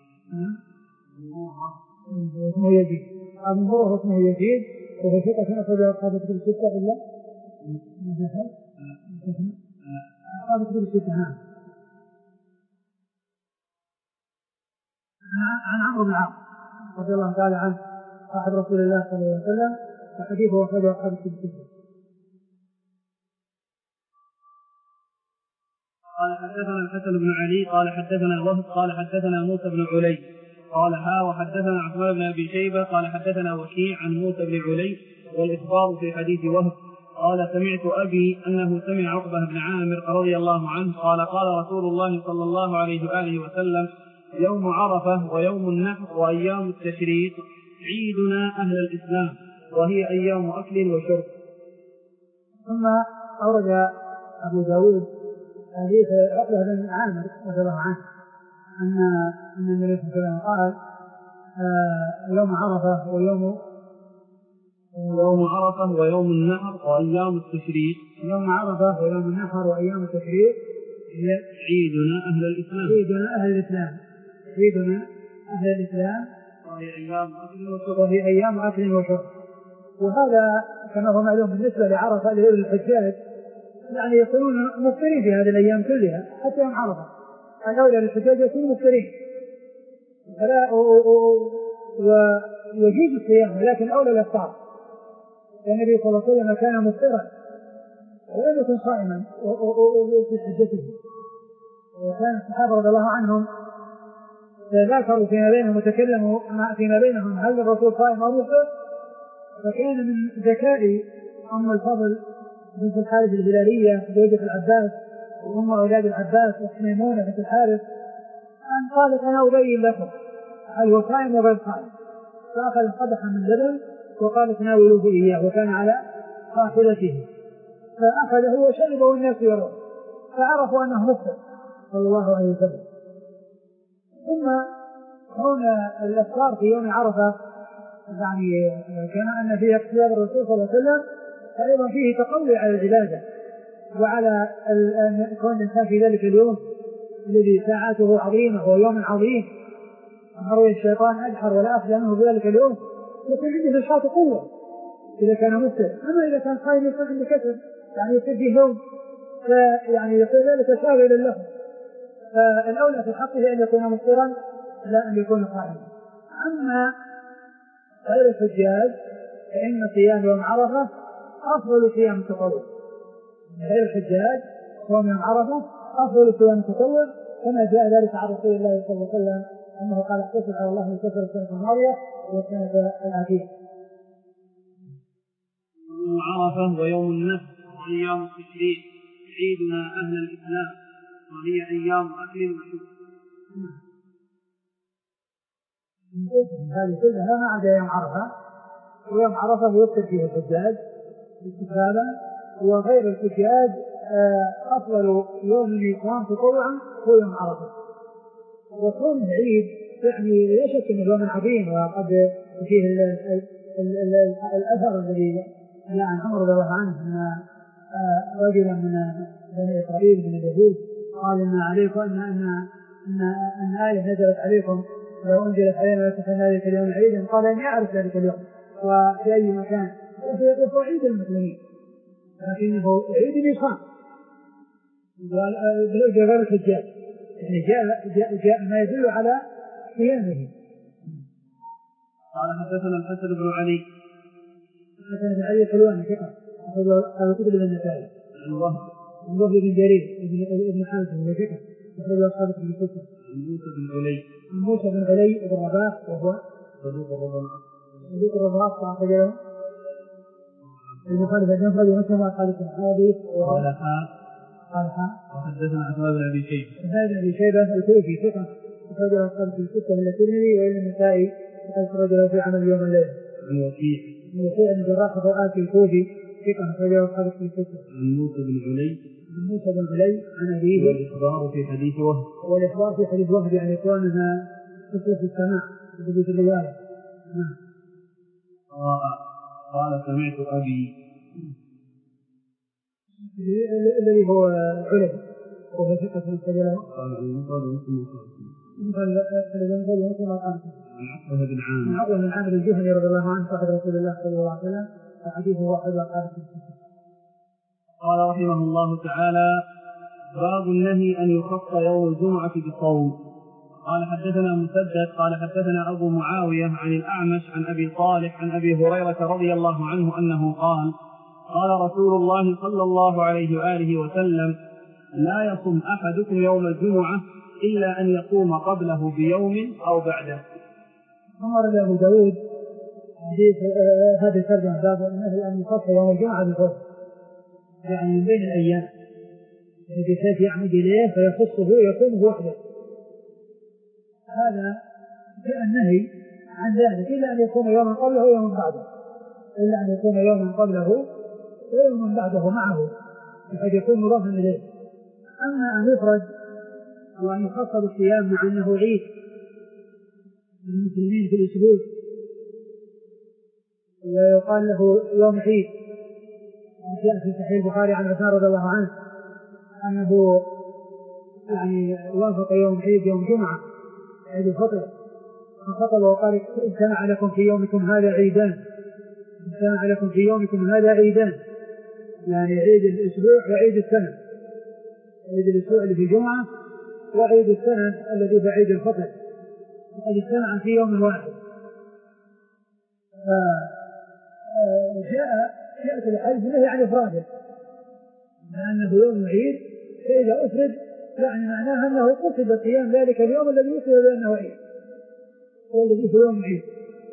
اسمه يزيد أبو مرة اسمه يزيد وهو ثقة أخرج أصحاب في ستة إلا أصحاب في ستة. عن عمرو بن العاص رضي الله تعالى عنه صاحب رسول الله صلى الله عليه وسلم وحديثه أخرج أصحاب في ستة. قال حدثنا الحسن بن علي قال حدثنا وهب قال حدثنا موسى بن علي قال ها وحدثنا عثمان بن أبي شيبة قال حدثنا وكيع عن موسى بن علي والإخبار في حديث وهب قال سمعت أبي أنه سمع عقبة بن عامر رضي الله عنه قال قال رسول الله صلى الله عليه وآله وسلم يوم عرفة ويوم النحر وأيام التشريق عيدنا أهل الإسلام وهي أيام أكل وشرب. ثم أورد أبو داود حديث عقبة بن عامر رضي الله عنه أن النبي صلى الله عليه وسلم قال يوم عرفة ويوم يوم عرفة ويوم النحر وأيام التشريق يوم عرفة ويوم النحر وأيام التشريق هي عيدنا أهل الإسلام عيدنا أهل الإسلام عيدنا أهل الإسلام وهي أيام أكل وشرب وهي أيام أكل وشرب. وهذا كما هو معلوم بالنسبة لعرفة للحجاج يعني يكونون مفطرين في هذه الأيام كلها حتى يوم عرفة، الأولى للحجاج يكونوا مفطرين فلا ويجوز الصيام لكن أولى الإفطار، النبي صلى الله عليه وسلم كان مفطرا ولم يكن صائما في حجته، وكان الصحابة رضي الله عنهم تذاكروا فيما بينهم وتكلموا فيما بينهم هل الرسول صائم أو مفطر، فكان من ذكاء أم الفضل بنت الحارث الهلالية زوجة العباس وأم أولاد العباس وميمونة بنت الحارث أن قالت أنا أبين لكم هل هو صائم وغير صائم، فأخذ قدحا من لبن وقالت ناولوه إياه وكان على قافلته فأخذه وشربه والناس يرون فعرفوا أنه مفطر صلى الله عليه وسلم. ثم هنا الإفطار في يوم عرفة يعني كما أن فيه اقتياد الرسول صلى الله عليه وسلم فأيضا فيه تقوي على العبادة وعلى أن يكون الإنسان في ذلك اليوم الذي ساعاته عظيمة وهو يوم عظيم مروي الشيطان أدحر ولا أفضل منه في ذلك اليوم يكون عنده نشاط قوة إذا كان مفطر. أما إذا كان صائم يكون عنده كسل يعني يصير فيه نوم فيعني يصير ذلك شاغلا له. فالأولى في حقه أن يكون مفطرا لا أن يكون صائما. أما غير الحجاج فإن صيام يوم عرفة أفضل صيام التطوع. غير الحجاج صيام يوم عرفة أفضل صيام التطوع كما جاء ذلك عن رسول الله صلى الله عليه وسلم أنه قال احتسب على الله من كثر السنة الماضية والسنة الآتية. يوم عرفة ويوم النفر وأيام التشريق عيدنا أهل الإسلام وهي أيام أكل وشرب. هذه كلها ما عدا يوم عرفة ويوم عرفة يفطر فيه الحجاج استقبالا وغير الحجاج أفضل يوم يقام تطوعا هو يوم عرفة. وكون العيد يعني لا شك أنه يوم عظيم وقد فيه الأثر الذي عن عمر رضي الله عنه أن رجلا من بني إسرائيل من اليهود قال إن عليكم أن أن أن أن آية نزلت عليكم لو أنزلت علينا لتكون ذلك اليوم عيدا قال إني أعرف ذلك اليوم وفي أي مكان وفي عيد المسلمين لكنه عيد يصام غير الحجاج يعني جاء, جاء, جاء ما يدل على صيامه. قال حدثنا الحسن بن علي حدثنا بن علي الحلواني ثقة أخرج كتب النسائي عن وهب عن وهب بن جرير ابن حاتم بن ثقة أخرج أصحاب كتب الستة عن موسى بن علي عن موسى بن علي بن رباح وهو صدوق الرباح صدوق الرباح فأخرج له المخالفة المفرد ومسلم وأصحاب الحديث قال حاء قال حاء وحدثنا عثمان بن أبي شيبة عثمان بن أبي شيبة الكوفي ثقة أخرج له أصحاب كتب الستة من الترمذي وإلى النسائي وقد أخرج له في عمل يوم الليل. عن وكيع من وكيع بن جراح الرؤاسي الكوفي ثقة أخرج له أصحاب كتب الستة. عن موسى بن علي عن موسى بن علي عن أبيه والإخبار في حديث وهب والإخبار في حديث وهب يعني كونها تصل في السماع في حديث الرواية. نعم. قال سمعت أبي الذي هو علم وهو ثقة من سجله قال المفرد ومسلم قال الذي يقول قال عن عقبة بن عامر عن عقبة بن عامر الجهني رضي الله عنه صاحب رسول الله صلى الله عليه وسلم حديثه واحد وقال قال رحمه الله تعالى باب النهي أن يخص يوم الجمعة بصوم. قال حدثنا مسدد قال حدثنا أبو معاوية عن الأعمش عن أبي صالح عن أبي هريرة رضي الله عنه أنه قال قال رسول الله صلى الله عليه وآله وسلم لا يصم أحدكم يوم الجمعة إلا أن يقوم قبله بيوم أو بعده. أمر أبو داود حديث هذا الترجمة باب النهي أن يخص يوم الجمعة بصوم يعني من بين الأيام بحيث يعمد إليه فيخصه يقوم وحده. هذا جاء النهي عن ذلك إلا أن يكون يوما قبله ويوما بعده إلا أن يكون يوما قبله ويوما بعده معه بحيث يكون مضافا إليه. أما أن يفرد وأن يخص بالصيام مع أنه عيد المسلمين في الأسبوع ويقال له يوم عيد جاء في صحيح البخاري عن عثمان رضي الله عنه أنه يعني وافق يوم عيد يوم جمعة عيد الفطر فخطب وقال اجتمع لكم في يومكم هذا عيدان اجتمع لكم في يومكم هذا عيدان يعني عيد الأسبوع وعيد السنة عيد الأسبوع اللي في جمعة وعيد السنة الذي في عيد الفطر وقد اجتمع في يوم واحد. فجاء جاءت الحديث نهي عن إفراده لأنه يوم عيد فإذا أفرد يعني معناها أنه قصد قيام ذلك اليوم الذي يصل بأنه عيد هو الذي في يوم عيد.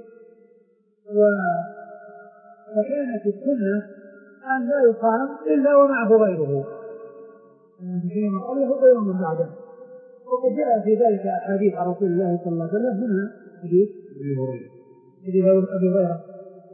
فكانت السنة أن لا يقام إلا ومعه غيره فيما قبله ويوم من بعده. وقد جاء في ذلك أحاديث عن رسول الله صلى الله عليه وسلم منها حديث أبي هريرة حديث أبي هريرة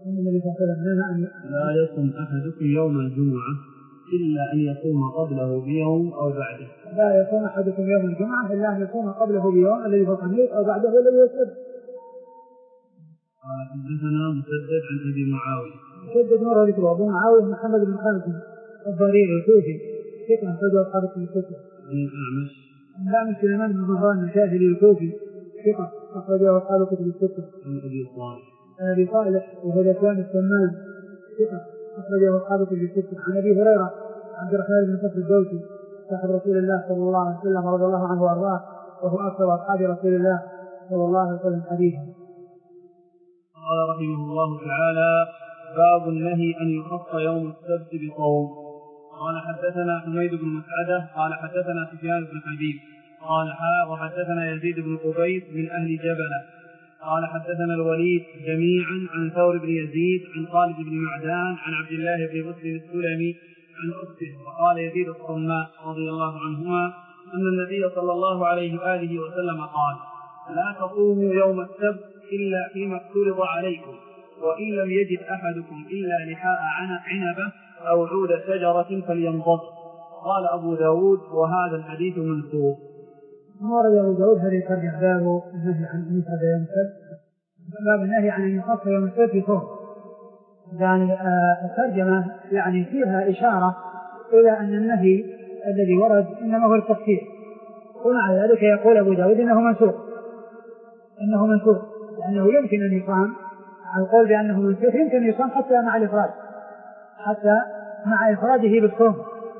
النبي صلى الله عليه وسلم نهى أن لا يصوم أحدكم يوم الجمعة إلا أن يصوم قبله بيوم أو بعده. لا يصوم أحدكم يوم الجمعة إلا أن يصوم قبله بيوم الذي هو الخميس أو بعده الذي هو السبت. قال حدثنا مسدد عن أبي معاوية. مسدد مرة ذكره أبو معاوية محمد بن خالد الضرير الكوفي ثقة أخرجه أصحاب الكتب. عن الأعمش. الأعمش سليمان بن مهران الشافعي الكوفي ثقة أخرجه أصحاب الكتب الستة. عن أبي صالح. عن أبي صالح وهو ذكوان السمان ثقة أخرجه أصحاب الكتب الستة. عن أبي هريرة عبد الرحمن بن صخر الدوسي صاحب رسول الله صلى الله عليه وسلم رضي الله عنه وأرضاه وهو أكثر أصحاب رسول الله صلى الله عليه وسلم حديثا. قال رحمه الله تعالى: باب النهي أن يخص يوم السبت بصوم. قال حدثنا حميد بن مسعدة قال حدثنا سفيان بن حبيب قال حا وحدثنا يزيد بن قبيس من أهل جبلة قال حدثنا الوليد جميعا عن ثور بن يزيد عن خالد بن معدان عن عبد الله بن مسلم السلمي عن أخته. وقال يزيد الصماء رضي الله عنهما أن النبي صلى الله عليه وآله وسلم قال: لا تصوموا يوم السبت إلا فيما افترض عليكم، وإن لم يجد أحدكم إلا لحاء عنبة أو عود شجرة فلينضب. قال أبو داود: وهذا الحديث منسوخ. ورد أبو داود هذه ترجع باب النهي عن أن يفعل يوم السبت، باب النهي عن أن يخص يوم السبت بصوم. يعني الترجمة يعني فيها إشارة إلى أن النهي الذي ورد إنما هو التفسير، ومع ذلك يقول أبو داود إنه منسوخ إنه منسوخ لأنه يمكن أن يقام على القول بأنه منسوخ، يمكن أن يقام حتى مع الإفراد حتى مع إفراده بالصوم.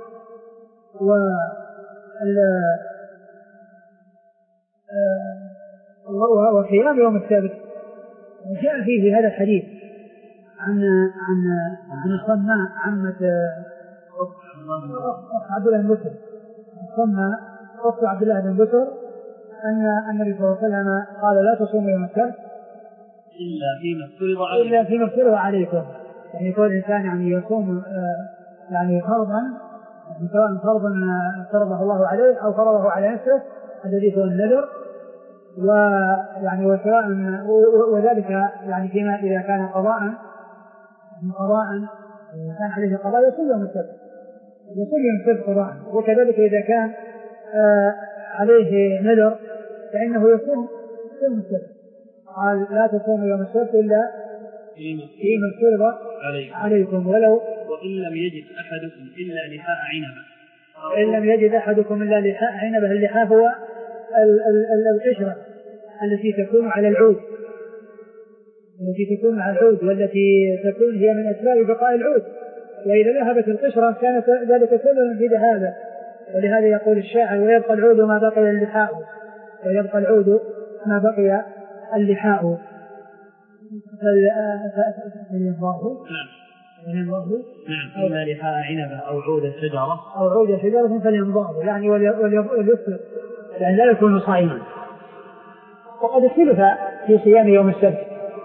وقيام يوم السبت جاء فيه هذا الحديث عن عن عن الصماء عمة عبد الله بن بسر الصماء أخت عبد الله بن بسر أن النبي صلى الله عليه وسلم قال: لا تصوموا يوم السبت إلا فيما افترض عليكم إلا فيما افترض عليكم. يعني يقول الإنسان يعني يصوم يعني فرضا، سواء فرضا فرضه الله عليه أو فرضه على نفسه الذي هو النذر، ويعني وسواء وذلك يعني فيما إذا كان قضاء قضاء كان عليه قضاء يصوم يوم السبت يصوم يوم السبت قضاء، وكذلك إذا كان عليه نذر فإنه يصوم يوم السبت. قال: لا تصوموا يوم السبت إلا فيما افترض عليكم ولو وإن لم يجد أحدكم إلا لحاء عنبة إن لم يجد أحدكم إلا لحاء عنبة. اللحاء هو القشرة التي تكون على العود التي تكون على العود والتي تكون هي من أسباب بقاء العود، وإذا ذهبت القشرة كانت ذلك سببا في ذهابه. ولهذا يقول الشاعر: ويبقى العود ما بقي اللحاء ويبقى العود ما بقي اللحاء. فلينضاه نعم إلا لحاء عنبة أو عود شجرة أو عود شجرة فلينضاه، يعني وليفطر، يعني لا يكون صائما. وقد اختلف في صيام يوم السبت،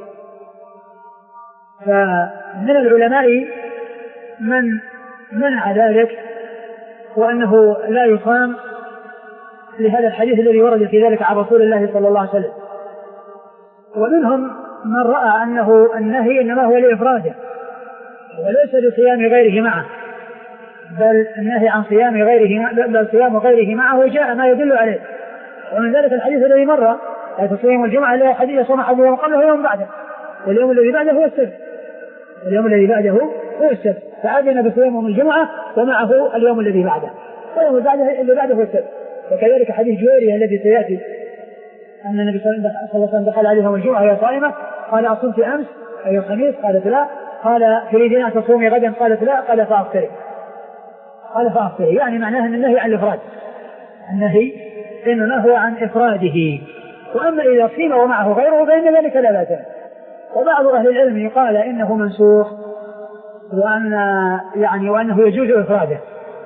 فمن العلماء من منع ذلك وأنه لا يصام لهذا الحديث الذي ورد في ذلك عن رسول الله صلى الله عليه وسلم، ومنهم من رأى أنه النهي إنما هو لإفراده وليس لصيام غيره معه، بل النهي عن صيام غيره بل صيام غيره معه جاء ما يدل عليه. ومن ذلك الحديث الذي مر: لا تصوم الجمعة إلا حديث يصوم أحد يوم قبله ويوم بعده، واليوم الذي بعده هو السبت اليوم الذي بعده هو السبت فعدنا بصيام يوم الجمعة ومعه اليوم الذي بعده، واليوم الذي بعده هو السبت. وكذلك حديث جويرية الذي سيأتي أن النبي صلى الله عليه وسلم دخل عليه يوم الجمعة وهي صائمة، قال: أصمت أمس أي الخميس؟ قالت لا. قال: تريدين أن تصومي غدا؟ قالت لا. قال: فأفطري قال فأفطري يعني معناه أن النهي عن الإفراد النهي إنما هو عن إفراده. وأما إذا صيم ومعه غيره فإن ذلك لا بأس. وبعض أهل العلم قال إنه منسوخ وأن يعني وأنه يجوز إفراده.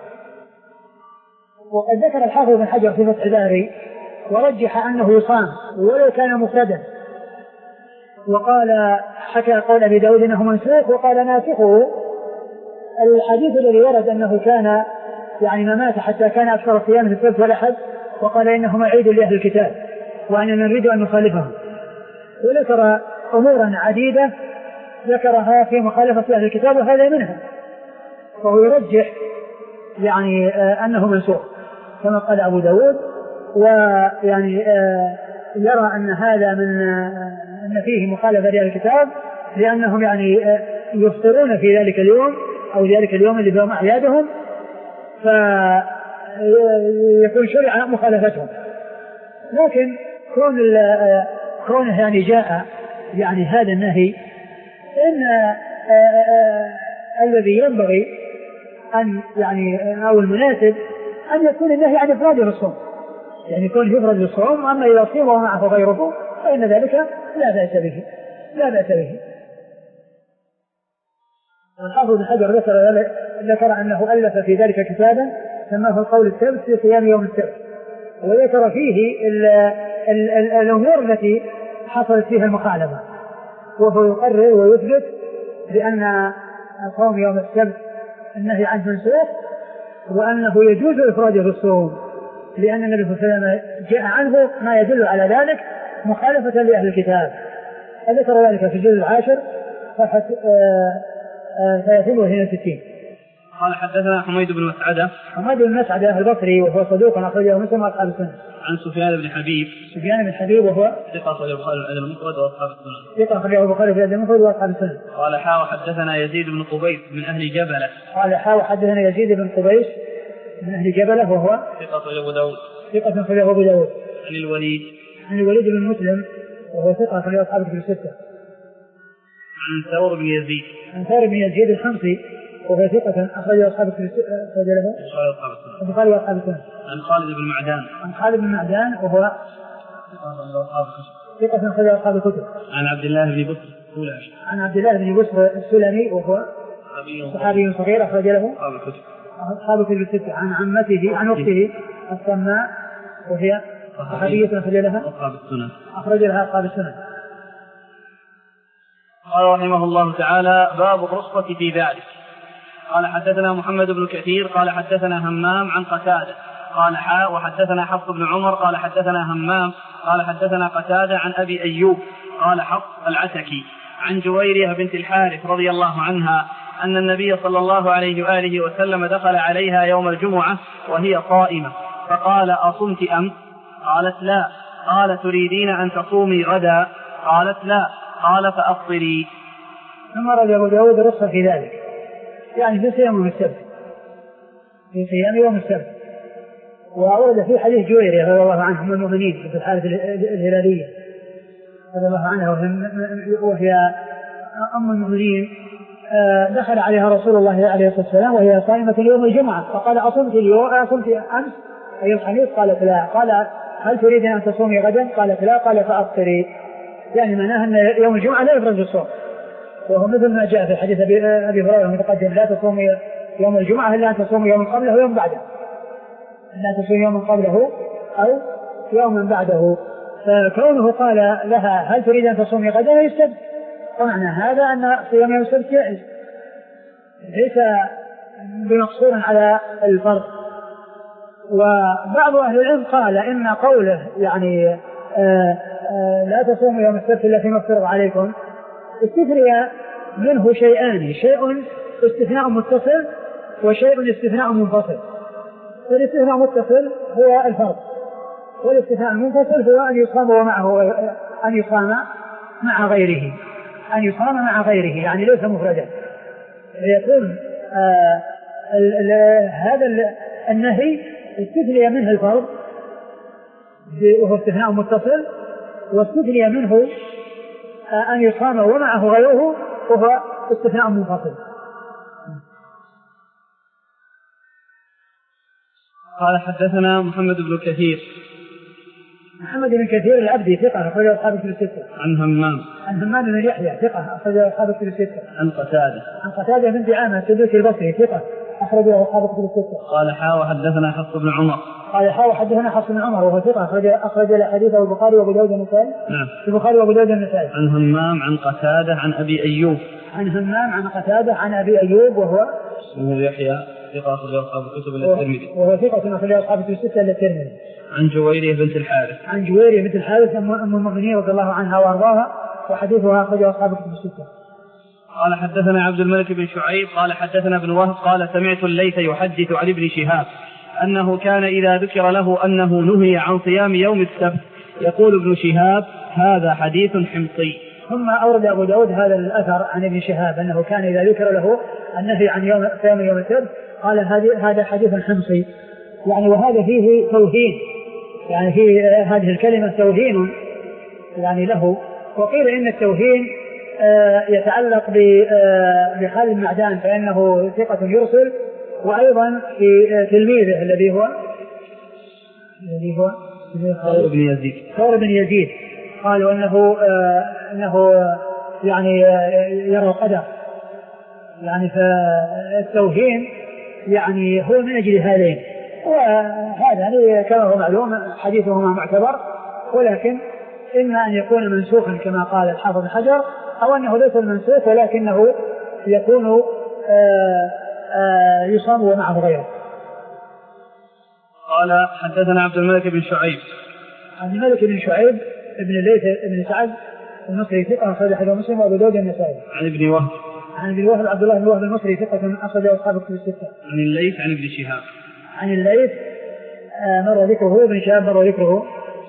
وقد ذكر الحافظ بن حجر في فتح الباري ورجح أنه يصام ولو كان مفردا، وقال حكى قول أبي داود أنه منسوخ، وقال ناسخه الحديث الذي ورد أنه كان يعني ما مات حتى كان أكثر صيام في السبت والأحد، وقال إنه معيد لأهل الكتاب وأننا نريد أن نخالفهم. وذكر أمورا عديدة ذكرها في مخالفة أهل الكتاب وهذا منها، فهو يرجح يعني آه أنه منسوخ كما قال أبو داود، ويعني آه يرى أن هذا من آه أن فيه مخالفة لأهل الكتاب لأنهم يعني آه يفطرون في ذلك اليوم أو ذلك اليوم اللي فيهم أعيادهم، فيكون شرع مخالفتهم. لكن كون كونه يعني جاء يعني هذا النهي، إن الذي ينبغي أن يعني أو المناسب أن يكون النهي عن إفراد الصوم، يعني يكون يفرد الصوم، أما إذا صيم ومعه غيره فإن ذلك لا بأس به لا بأس به. الحافظ بن حجر ذكر ذكر أنه ألف في ذلك كتابا سماه القول السبت في صيام يوم السبت، وذكر فيه الأمور التي حصلت فيها المخالفة، وهو يقرر ويثبت بأن صوم يوم السبت النهي عنه منسوخ، وأنه يجوز إفراده بالصوم لأن النبي صلى الله عليه وسلم جاء عنه ما يدل على ذلك مخالفة لأهل الكتاب. ذكر ذلك في الجزء العاشر صفحة ثلاثين واثنين وستين. قال حدثنا حميد بن مسعدة حميد بن مسعدة البصري وهو صدوق أخرجه مسلم وأصحاب السنة. عن سفيان بن حبيب سفيان بن حبيب وهو ثقة أخرجه البخاري في الأدب المفرد وأصحاب السنة. ثقة أخرجه البخاري في الأدب المفرد وأصحاب السنة. قال حا وحدثنا يزيد بن قبيس من أهل جبلة. قال حا وحدثنا يزيد بن قبيس من أهل جبلة وهو ثقة أخرجه أبو داود. ثقة أخرجه أبو داود. عن الوليد عن الوليد بن مسلم وهو ثقة أخرجه أصحاب الكتب الستة. عن ثور بن يزيد عن ثور بن يزيد الحمصي وهو ثقة أخرجه أصحاب الكتب البخاري وأصحاب السنة. عن خالد بن معدان عن خالد بن معدان وهو ثقة أخرجه أصحاب الكتب. عن عبد الله بن بصر السلمي عن عبد الله بن بصر السلمي وهو صحابي صغير أخرج له أصحاب الكتب أصحاب الكتب الستة. عن عمته عن أخته السماء وهي صحابية أخرج لها أصحاب السنة أخرج لها أصحاب السنة. قال رحمه الله تعالى باب الرخصة في ذلك. قال حدثنا محمد بن كثير قال حدثنا همام عن قتادة قال حاء وحدثنا حفص بن عمر قال حدثنا همام قال حدثنا قتادة عن أبي أيوب قال حفص العتكي عن جويرية بنت الحارث رضي الله عنها أن النبي صلى الله عليه وآله وسلم دخل عليها يوم الجمعة وهي صائمة فقال أصمت أمس؟ قالت لا. قال تريدين أن تصومي غدا؟ قالت لا. قال فأفطري. ثم رجع أبو داود رخصة في ذلك، يعني في صيام يوم السبت في صيام يوم السبت. وأورد في حديث جويرية رضي الله عنه من المؤمنين في الحالة الهلالية رضي الله عنها وهي أم المؤمنين، دخل عليها رسول الله عليه الصلاة والسلام وهي صائمة يوم الجمعة فقال أصمت اليوم أصمت أمس أي الخميس؟ قالت لا. قال هل تريد أن تصومي غدا؟ قالت لا. قال فأفطري، يعني معناها أن يوم الجمعة لا يفرض الصوم، وهو مثل ما جاء في حديث أبي هريرة المتقدم لا تصومي يوم الجمعة إلا أن تصومي يوم قبله ويوم بعده، لا تصومي يوم قبله أو يوما بعده. فكونه قال لها هل تريد أن تصومي غدا يستبد، ومعنى هذا أن صيام يوم السبت جائز ليس بمقصور على الفرض. وبعض أهل العلم قال إن قوله يعني آآ آآ لا تصوموا يوم السبت إلا فيما افترض عليكم استثنى منه شيئان، شيء استثناء متصل وشيء استثناء منفصل. فالاستثناء المتصل هو الفرض، والاستثناء المنفصل هو أن يصام ومعه أن يصام مع غيره أن يصام مع غيره يعني ليس مفردا. فيكون هذا النهي استثنى منه الفرض وهو استثناء متصل، واستثنى منه أن يصام ومعه غيره وهو استثناء منفصل. قال حدثنا محمد بن كثير محمد بن كثير العبدي ثقة أخرج أصحاب الكتب الستة. عن همام عن همام بن يحيى ثقة أخرج أصحاب الكتب الستة. عن قتادة عن قتادة بن دعامة السدوسي البصري ثقة أخرج أصحاب الكتب الستة. قال حا وحدثنا حفص بن عمر قال حا وحدثنا حفص بن عمر وهو ثقة أخرج أخرج حديثه البخاري وأبو داود النسائي. نعم. البخاري وأبو داود النسائي. عن همام عن قتادة عن أبي أيوب عن همام عن قتادة عن أبي أيوب وهو اسمه يحيى ثقة أخرج أصحاب الكتب إلا الترمذي وهو ثقة أخرج أصحاب الكتب الستة إلا الترمذي. عن جويرية بنت الحارث عن جويرية بنت الحارث أم المؤمنين رضي الله عنها وأرضاها وحديثها أخرج أصحاب الكتب الستة. قال حدثنا عبد الملك بن شعيب قال حدثنا ابن وهب قال سمعت الليث يحدث عن ابن شهاب أنه كان إذا ذكر له أنه نهي عن صيام يوم السبت يقول ابن شهاب هذا حديث حمصي. ثم أورد أبو داود هذا الأثر عن ابن شهاب أنه كان إذا ذكر له النهي عن يوم صيام يوم السبت قال هذا حديث حمصي، يعني وهذا فيه توهين، يعني في هذه الكلمة توهين يعني له. وقيل إن التوهين يتعلق بخالد المعدان فإنه ثقة يرسل، وأيضا في تلميذه الذي هو الذي هو ثور بن يزيد ثور بن يزيد قالوا أنه أنه يعني يرى القدر، يعني فالتوهين يعني هو من أجل هذين، وهذا يعني كما هو معلوم حديثهما معتبر، ولكن إما أن يكون منسوخا كما قال الحافظ حجر، أو أنه ليس المنسوخ ولكنه يكون آآ آآ يصام ومعه غيره. قال حدثنا عبد الملك بن شعيب عبد الملك بن شعيب ابن الليث ابن سعد المصري ثقة أخرج حديث مسلم وأبو داود النسائي. عن ابن وهب عن ابن وهب عبد الله بن وهب المصري ثقة أخرج أصحاب الكتب الستة. عن الليث عن ابن شهاب عن الليث مر ذكره ابن شهاب مر ذكره.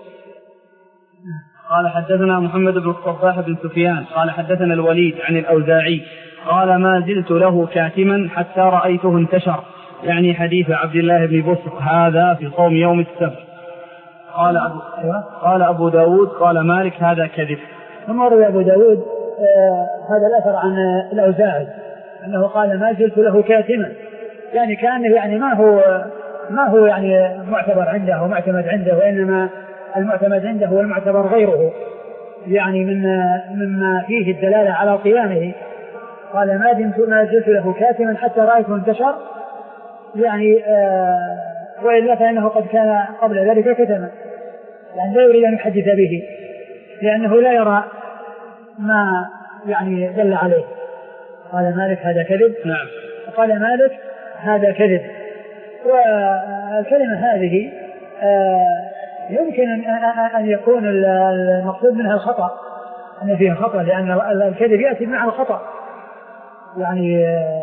قال حدثنا محمد بن الصباح بن سفيان قال حدثنا الوليد عن الأوزاعي قال ما زلت له كاتما حتى رأيته انتشر، يعني حديث عبد الله بن بصر هذا في صوم يوم السبت. قال أبو, قال أبو داود قال مالك هذا كذب. ثم روى أبو داود آه هذا الأثر عن الأوزاعي أنه قال ما زلت له كاتما، يعني كأنه يعني ما هو ما هو يعني معتبر عنده ومعتمد عنده، وإنما المعتمد عنده والمعتبر غيره، يعني من مما فيه الدلالة على قيامه. قال ما دمت ما زلت له كاتما حتى رأيته انتشر، يعني آه وإلا فإنه قد كان قبل ذلك كتما، يعني لا يريد أن يحدث به لأنه لا يرى ما يعني دل عليه. قال مالك هذا كذب. نعم. قال مالك هذا كذب. والكلمة هذه آه يمكن أن يكون المقصود منها الخطأ، أن فيها خطأ، لأن الكذب يأتي مع الخطأ، يعني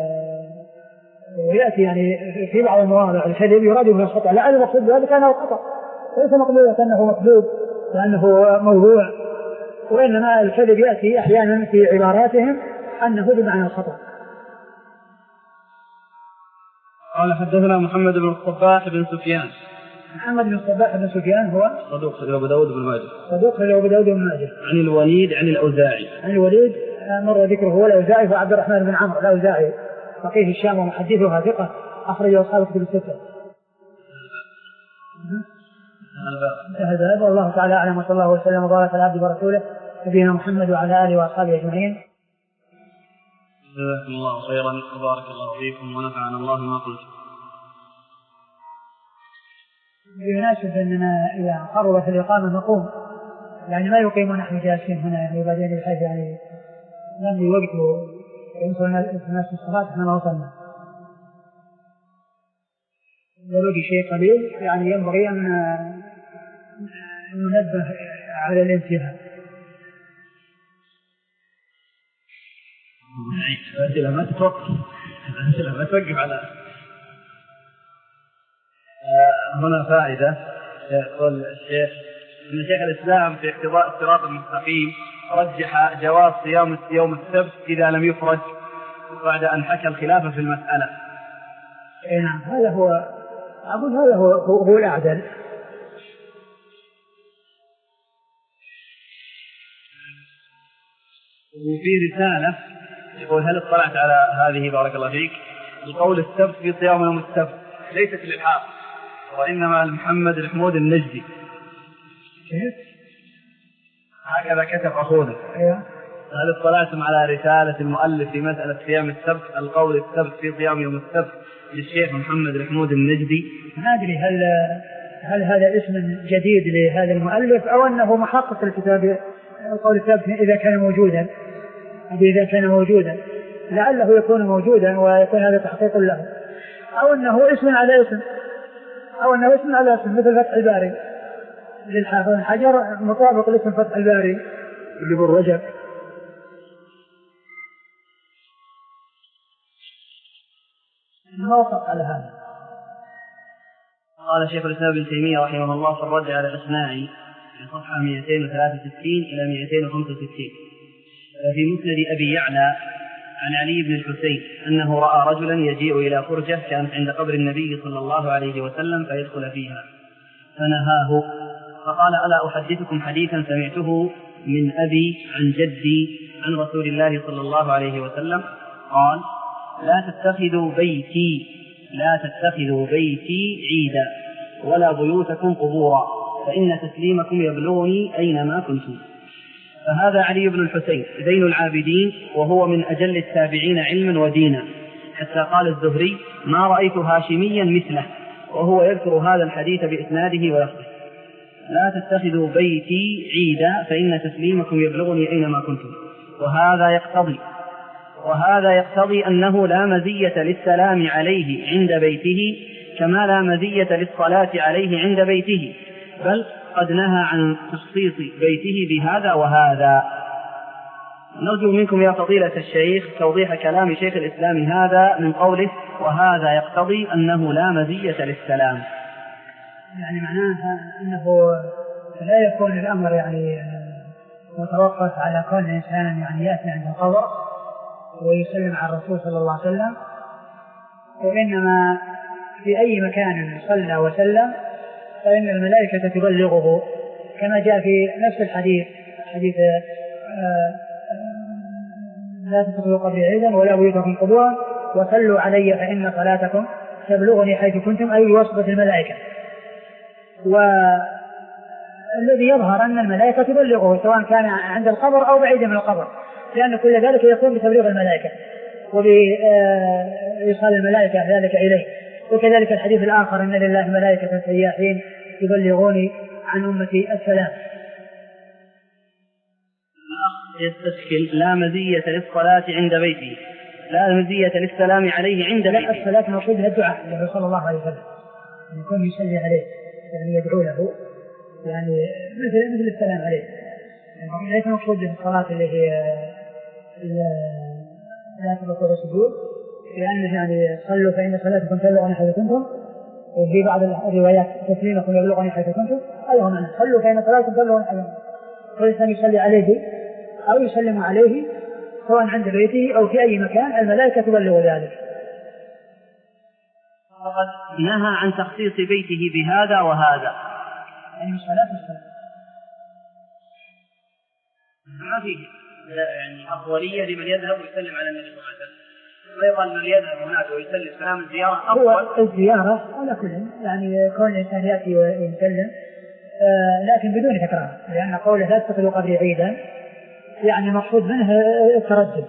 يأتي يعني في بعض المواضع الكذب يراد به الخطأ، لا المقصود بذلك أنه خطأ، ليس مقصود أنه مكذوب لأنه موضوع، وإنما الكذب يأتي أحيانا في عباراتهم أنه بمعنى الخطأ. قال حدثنا محمد بن الصباح بن سفيان. محمد بن الصباح بن سفيان هو صدوق أبو داود بن ماجه. صدوق أبو داود بن ماجه. عن الوليد عن الأوزاعي. عن الوليد مر ذكره هو الأوزاعي وعبد الرحمن بن عمرو الأوزاعي فقيه الشام ومحدثها ثقة أخرجه أصحاب الكتب الستة. هذا والله تعالى أعلم، وصلى الله وسلم وبارك على عبده ورسوله نبينا محمد وعلى آله وأصحابه أجمعين. جزاكم الله خيرا وبارك الله فيكم ونفعنا الله ما قلت. بمناسبة أننا إذا قربت الإقامة نقوم، يعني ما يقيم نحن جالسين هنا، يعني بعدين بحيث يعني نمضي وقت وينصر الناس في الصلاة احنا ما وصلنا. إذا بقي شيء قليل يعني ينبغي أن ننبه على الانتهاء. الأسئلة ما تتوقف، الأسئلة ما توقف على هنا فائدة. يقول الشيخ إن شيخ الإسلام في اقتضاء الصراط المستقيم رجح جواز صيام يوم السبت إذا لم يفرج بعد أن حكى الخلاف في المسألة. نعم هذا هو أقول هذا هو هو, هو الأعدل. وفي رسالة يقول هل اطلعت على هذه بارك الله فيك؟ القول السبت في صيام يوم السبت ليست للحافظ وإنما لمحمد الحمود النجدي. هكذا كتب أخونا. هل اطلعتم على رسالة المؤلف في مسألة صيام السبت القول السبت في صيام يوم السبت للشيخ محمد الحمود النجدي؟ ما أدري هل هل هذا اسم جديد لهذا المؤلف أو أنه محقق الكتاب القول السبت إذا كان موجودا، إذا كان موجودا لعله يكون موجودا ويكون هذا تحقيق له، أو أنه اسم على اسم أو أنه اسم على اسم مثل فتح الباري للحافظ حجر مطابق لاسم فتح الباري اللي هو الرجب. ما وقف على هذا. قال شيخ الإسلام ابن تيمية رحمه الله في الرد على الأصمعي في صفحة مئتين وثلاثة وستين إلى مئتين وخمسة وستين في مسند أبي يعلى عن علي بن الحسين أنه رأى رجلا يجيء إلى فرجة كانت عند قبر النبي صلى الله عليه وسلم فيدخل فيها فنهاه فقال: ألا أحدثكم حديثا سمعته من أبي عن جدي عن رسول الله صلى الله عليه وسلم قال: لا تتخذوا بيتي لا تتخذوا بيتي عيدا ولا بيوتكم قبورا فإن تسليمكم يبلغني أينما كنتم. فهذا علي بن الحسين زين العابدين وهو من أجل التابعين علما ودينا، حتى قال الزهري: ما رأيت هاشميا مثله، وهو يذكر هذا الحديث بإسناده ولفظه: لا تتخذوا بيتي عيدا فإن تسليمكم يبلغني أينما كنتم. وهذا يقتضي وهذا يقتضي أنه لا مزية للسلام عليه عند بيته كما لا مزية للصلاة عليه عند بيته، بل قد نهى عن تخصيص بيته بهذا وهذا. نرجو منكم يا فضيلة الشيخ توضيح كلام شيخ الإسلام هذا من قوله: وهذا يقتضي أنه لا مزية للسلام. يعني معناها أنه لا يكون الأمر يعني متوقف على كون الإنسان يعني يأتي عند القبر ويسلم على الرسول صلى الله عليه وسلم، وإنما في أي مكان صلى وسلم فإن الملائكة تبلغه، كما جاء في نفس الحديث حديث لا تتخذوا قبري عيدا ولا بيوتكم قبورا وصلوا علي فإن صلاتكم تبلغني حيث كنتم، أي بواسطة الملائكة. والذي يظهر أن الملائكة تبلغه سواء كان عند القبر أو بعيد من القبر، لأن كل ذلك يكون بتبليغ الملائكة وبإيصال الملائكة ذلك إليه. وكذلك الحديث الآخر: أن لله ملائكة سياحين يبلغوني عن أمتي السلام. يستشكل لا مزية للصلاة عند بيته، لا مزية للسلام عليه عند بيته. لا، الصلاة مقصودها الدعاء له صلى الله عليه وسلم، يكون يصلي عليه يعني يدعو له، يعني مثل مثل السلام عليه، يعني ليس مقصود الصلاة اللي هي لا تبقى السجود، لأنه يعني صلوا فإن صلاتكم تبلغني حيث كنتم، وفي بعض الروايات تسليمكم يبلغني حيث كنتم، أيضا معنى صلوا فإن صلاتكم تبلغني حيث كنتم. فالإنسان يصلي عليه أو يسلم عليه سواء عند بيته أو في أي مكان، الملائكة تبلغ ذلك. فقد نهى عن تخصيص بيته بهذا وهذا، يعني الصلاة والسلام ما فيه يعني أفضلية لمن يذهب ويسلم على النبي صلى الله عليه وسلم، ويقال من يذهب هناك ويسلم سلام الزيارة أفضل. هو الزيارة على كل يعني كون الإنسان يأتي ويسلم آه لكن بدون تكرار، لأن قوله لا تتخذوا قبري عيدا يعني مقصود منه التردد.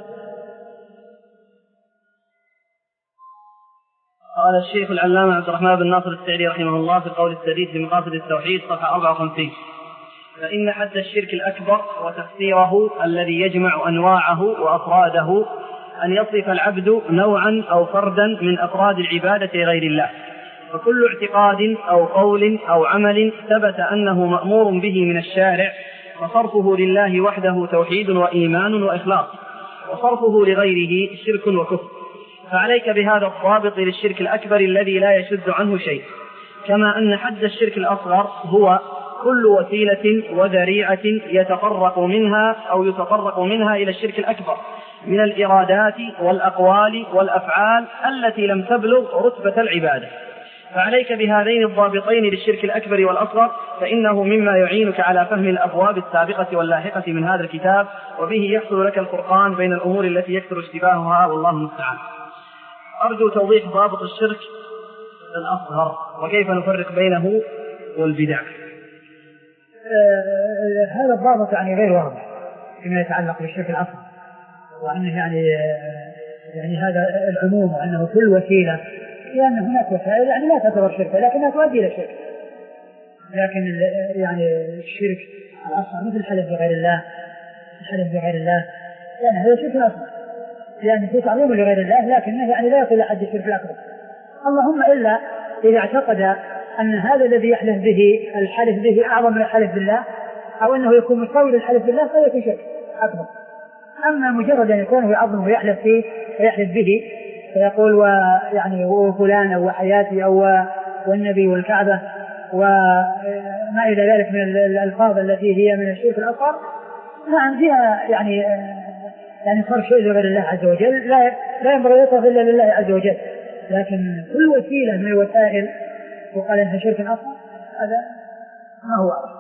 قال الشيخ العلامة عبد الرحمن بن ناصر السعدي رحمه الله في القول السديد في مقاصد التوحيد صفحة أربعة وخمسين: فإن حد الشرك الأكبر وتفسيره الذي يجمع أنواعه وأفراده أن يصف العبد نوعا أو فردا من أفراد العبادة غير الله، فكل اعتقاد أو قول أو عمل ثبت أنه مأمور به من الشارع فصرفه لله وحده توحيد وإيمان وإخلاص، وصرفه لغيره شرك وكفر. فعليك بهذا الضابط للشرك الأكبر الذي لا يشد عنه شيء، كما أن حد الشرك الأصغر هو كل وسيلة وذريعة يتطرق منها أو يتطرق منها إلى الشرك الأكبر من الإرادات والأقوال والأفعال التي لم تبلغ رتبة العبادة. فعليك بهذين الضابطين للشرك الأكبر والأصغر، فإنه مما يعينك على فهم الأبواب السابقة واللاحقة من هذا الكتاب، وبه يحصل لك الفرقان بين الأمور التي يكثر اشتباهها والله المستعان. أرجو توضيح ضابط الشرك الأصغر وكيف نفرق بينه والبدع. آه هذا الضابط يعني غير واضح فيما يتعلق بالشرك الأصغر، وأنه يعني يعني هذا العموم وأنه كل وسيلة، لأن هناك وسائل يعني لا تعتبر شركة لكنها تؤدي إلى شرك. لكن يعني الشرك الأصغر مثل الحلف بغير الله، الحلف بغير الله يعني هذا شرك أصغر، يعني في تعظيم لغير الله لكنه يعني لا يصل لحد الشرك الأكبر. اللهم إلا إذا اعتقد أن هذا الذي يحلف به الحلف به أعظم من الحلف بالله، أو أنه يكون مساوي للحلف بالله فهو شرك أكبر. أما مجرد أن يكون يعظم ويحلف فيه ويحلف به فيقول ويعني وفلان أو حياتي أو والنبي والكعبة وما إلى ذلك من الألفاظ التي هي من الشرك الأصغر. نعم فيها يعني يعني صرف شيء لغير الله عز وجل لا لا ينبغي يصرف إلا لله عز وجل، لكن كل وسيلة من الوسائل وقال إنها شرك أصغر هذا ما هو أصغر.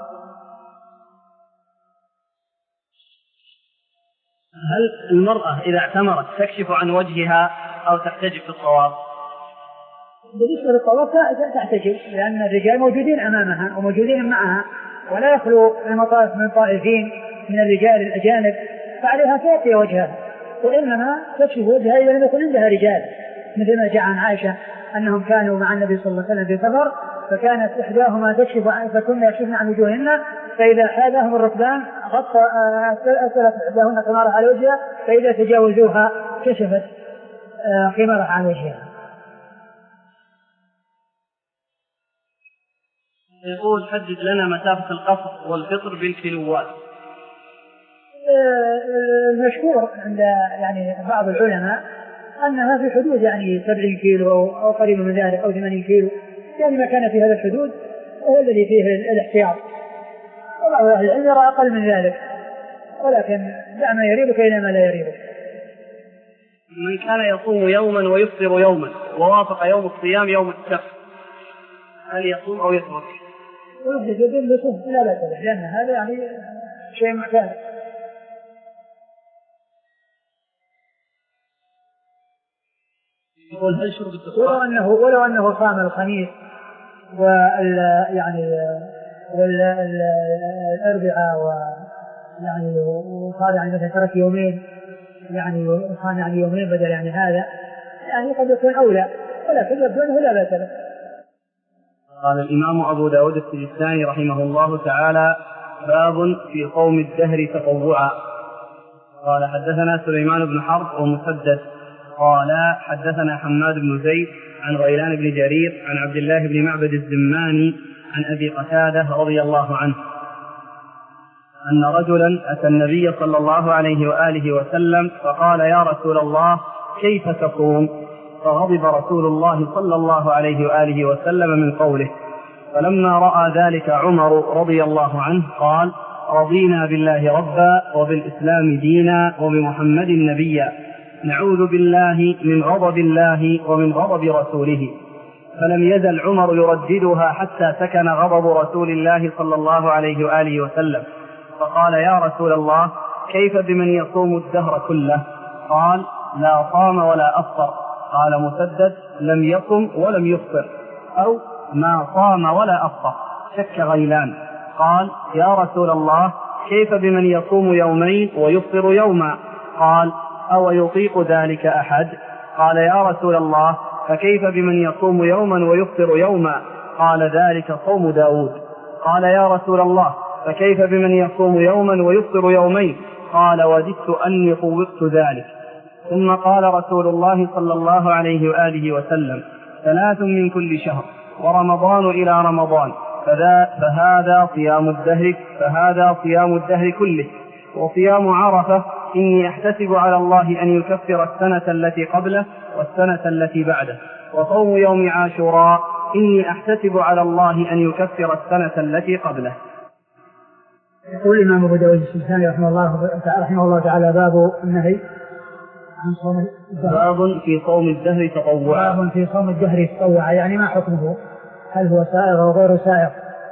هل المرأة إذا اعتمرت تكشف عن وجهها أو تحتجب في الطواف؟ بالنسبة للطواف تحتجب، لأن الرجال موجودين أمامها وموجودين معها، ولا يخلو المطاف من طائفين من الرجال الأجانب، فعليها تغطي وجهها، وإنما تكشف وجهها إذا لم يكن عندها رجال، مثل ما جاء عن عائشة أنهم كانوا مع النبي صلى الله عليه وسلم في سفر، فكانت إحداهما تكشف فكنا يكشفن عن وجوههن، فإذا حاذاهم الركبان غطى أسلت إحداهن خمارها على وجهها، فإذا تجاوزوها كشفت خمارها عن وجهها. يقول حدد لنا مسافة القصر والفطر بالكيلوات. المشهور عند يعني بعض العلماء أنها في حدود يعني سبعين كيلو أو قريب من ذلك أو ثمانين كيلو، يعني ما كان في هذا الحدود هو الذي فيه الاحتياط، وبعض أهل العلم يرى أقل من ذلك، ولكن دع ما يريبك إلى ما لا يريبك. من كان يصوم يوما ويفطر يوما ووافق يوم الصيام يوم السبت هل يصوم أو يترك؟ ويحدث بالصوم لا بأس به، لأن هذا يعني شيء معتاد. يقول هل شرب التفاح ولو أنه ولو أنه صام الخميس وال يعني والأربعاء ويعني وصار يعني مثلا ترك يومين يعني وصام يعني يومين بدل يعني هذا يعني قد يكون أولى، ولكن يبدو أنه لا بأس به. قال الإمام أبو داود السجستاني رحمه الله تعالى: باب في صوم الدهر تطوعا. قال حدثنا سليمان بن حرب ومسدد قال حدثنا حماد بن زيد عن غيلان بن جرير عن عبد الله بن معبد الزماني عن أبي قتادة رضي الله عنه أن رجلا أتى النبي صلى الله عليه وآله وسلم فقال: يا رسول الله كيف تصوم؟ فغضب رسول الله صلى الله عليه وآله وسلم من قوله، فلما رأى ذلك عمر رضي الله عنه قال: رضينا بالله ربا وبالإسلام دينا وبمحمد نبيا، نعوذ بالله من غضب الله ومن غضب رسوله. فلم يزل عمر يرددها حتى سكن غضب رسول الله صلى الله عليه وآله وسلم، فقال: يا رسول الله كيف بمن يصوم الدهر كله؟ قال: لا صام ولا أفطر. قال مسدد: لم يصم ولم يفطر، أو ما صام ولا أفطر. شك غيلان قال: يا رسول الله كيف بمن يصوم يومين ويفطر يوما؟ قال: أو يطيق ذلك أحد؟ قال: يا رسول الله فكيف بمن يصوم يوما ويفطر يوما؟ قال: ذلك صوم داود. قال: يا رسول الله فكيف بمن يصوم يوما ويفطر يومين؟ قال: وددت أني طوقت ذلك. ثم قال رسول الله صلى الله عليه وآله وسلم: ثلاث من كل شهر ورمضان إلى رمضان فهذا صيام الدهر فهذا صيام الدهر كله. وصيام عرفة إني أحتسب على الله أن يكفر السنة التي قبله والسنة التي بعده. وصوم يوم عاشوراء إني أحتسب على الله أن يكفر السنة التي قبله. يقول الإمام أبو داود السجستاني رحمه الله رحمه الله تعالى: باب النهي عن صوم الدهر. باب في صوم الدهر تطوعا. باب في صوم الدهر تطوعا، يعني ما حكمه؟ هل هو سائغ أو غير سائغ؟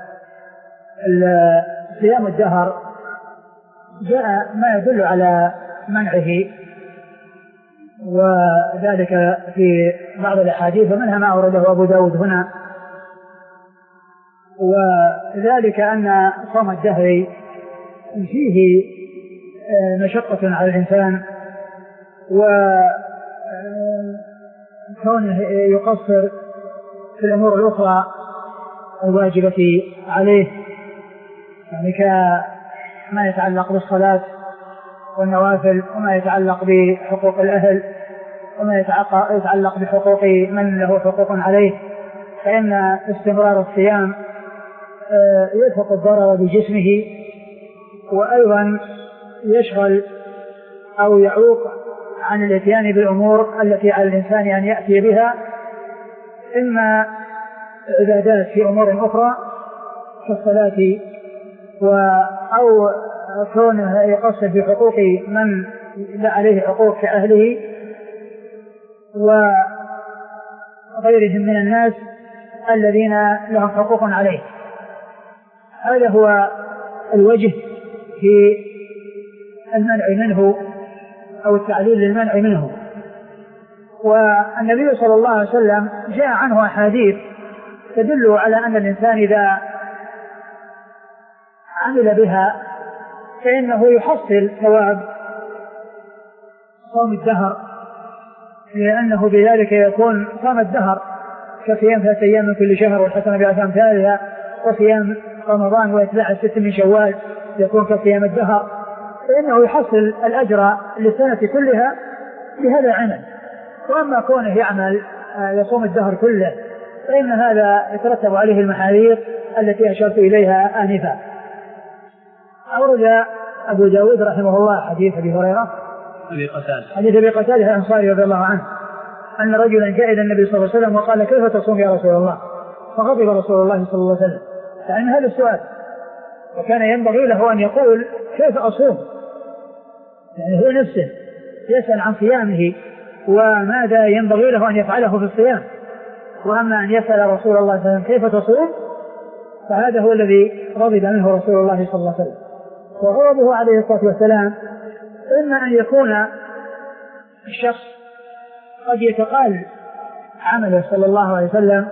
صيام الدهر جاء ما يدل على منعه، وذلك في بعض الأحاديث ومنها ما أورده أبو داود هنا، وذلك أن صوم الدهر فيه مشقة على الإنسان، وكونه يقصر في الأمور الأخرى الواجبة عليه، يعني كما يتعلق بالصلاة والنوافل، وما يتعلق بحقوق الأهل، وما يتعلق بحقوق من له حقوق عليه، فإن استمرار الصيام يلحق الضرر بجسمه، وأيضا يشغل أو يعوق عن الاتيان بالأمور التي على الإنسان أن يأتي بها، إما عبادات في أمور أخرى كالصلاة أو كونه يقصد بحقوق من لا عليه حقوق كأهله وغيرهم من الناس الذين لهم حقوق عليه. هذا هو الوجه في المنع منه أو التعليل للمنع منه. والنبي صلى الله عليه وسلم جاء عنه أحاديث تدل على أن الإنسان إذا عمل بها فإنه يحصل ثواب صوم الدهر، لأنه بذلك يكون صام الدهر كصيام ثلاثة أيام من كل شهر والحسنة بعشر أمثالها، وصيام رمضان وإتباع الست من شوال يكون كصيام الدهر، فإنه يحصل الأجر للسنة كلها بهذا العمل. وأما كونه يعمل يصوم الدهر كله فإن هذا يترتب عليه المحاذير التي أشرت إليها آنفا. أورد أبو داود رحمه الله حديث أبي هريرة حديث أبي قتادة الأنصاري رضي الله عنه أن رجلا جاء إلى النبي صلى الله عليه وسلم وقال: كيف تصوم يا رسول الله؟ فغضب رسول الله صلى الله عليه وسلم، يعني هذا السؤال، وكان ينبغي له أن يقول: كيف أصوم؟ يعني هو نفسه يسأل عن صيامه وماذا ينبغي له أن يفعله في الصيام، وأما أن يسأل رسول الله صلى الله عليه وسلم كيف تصوم فهذا هو الذي غضب منه رسول الله صلى الله عليه وسلم. وغضبه عليه الصلاة والسلام إما أن يكون الشخص قد يتقال عمله صلى الله عليه وسلم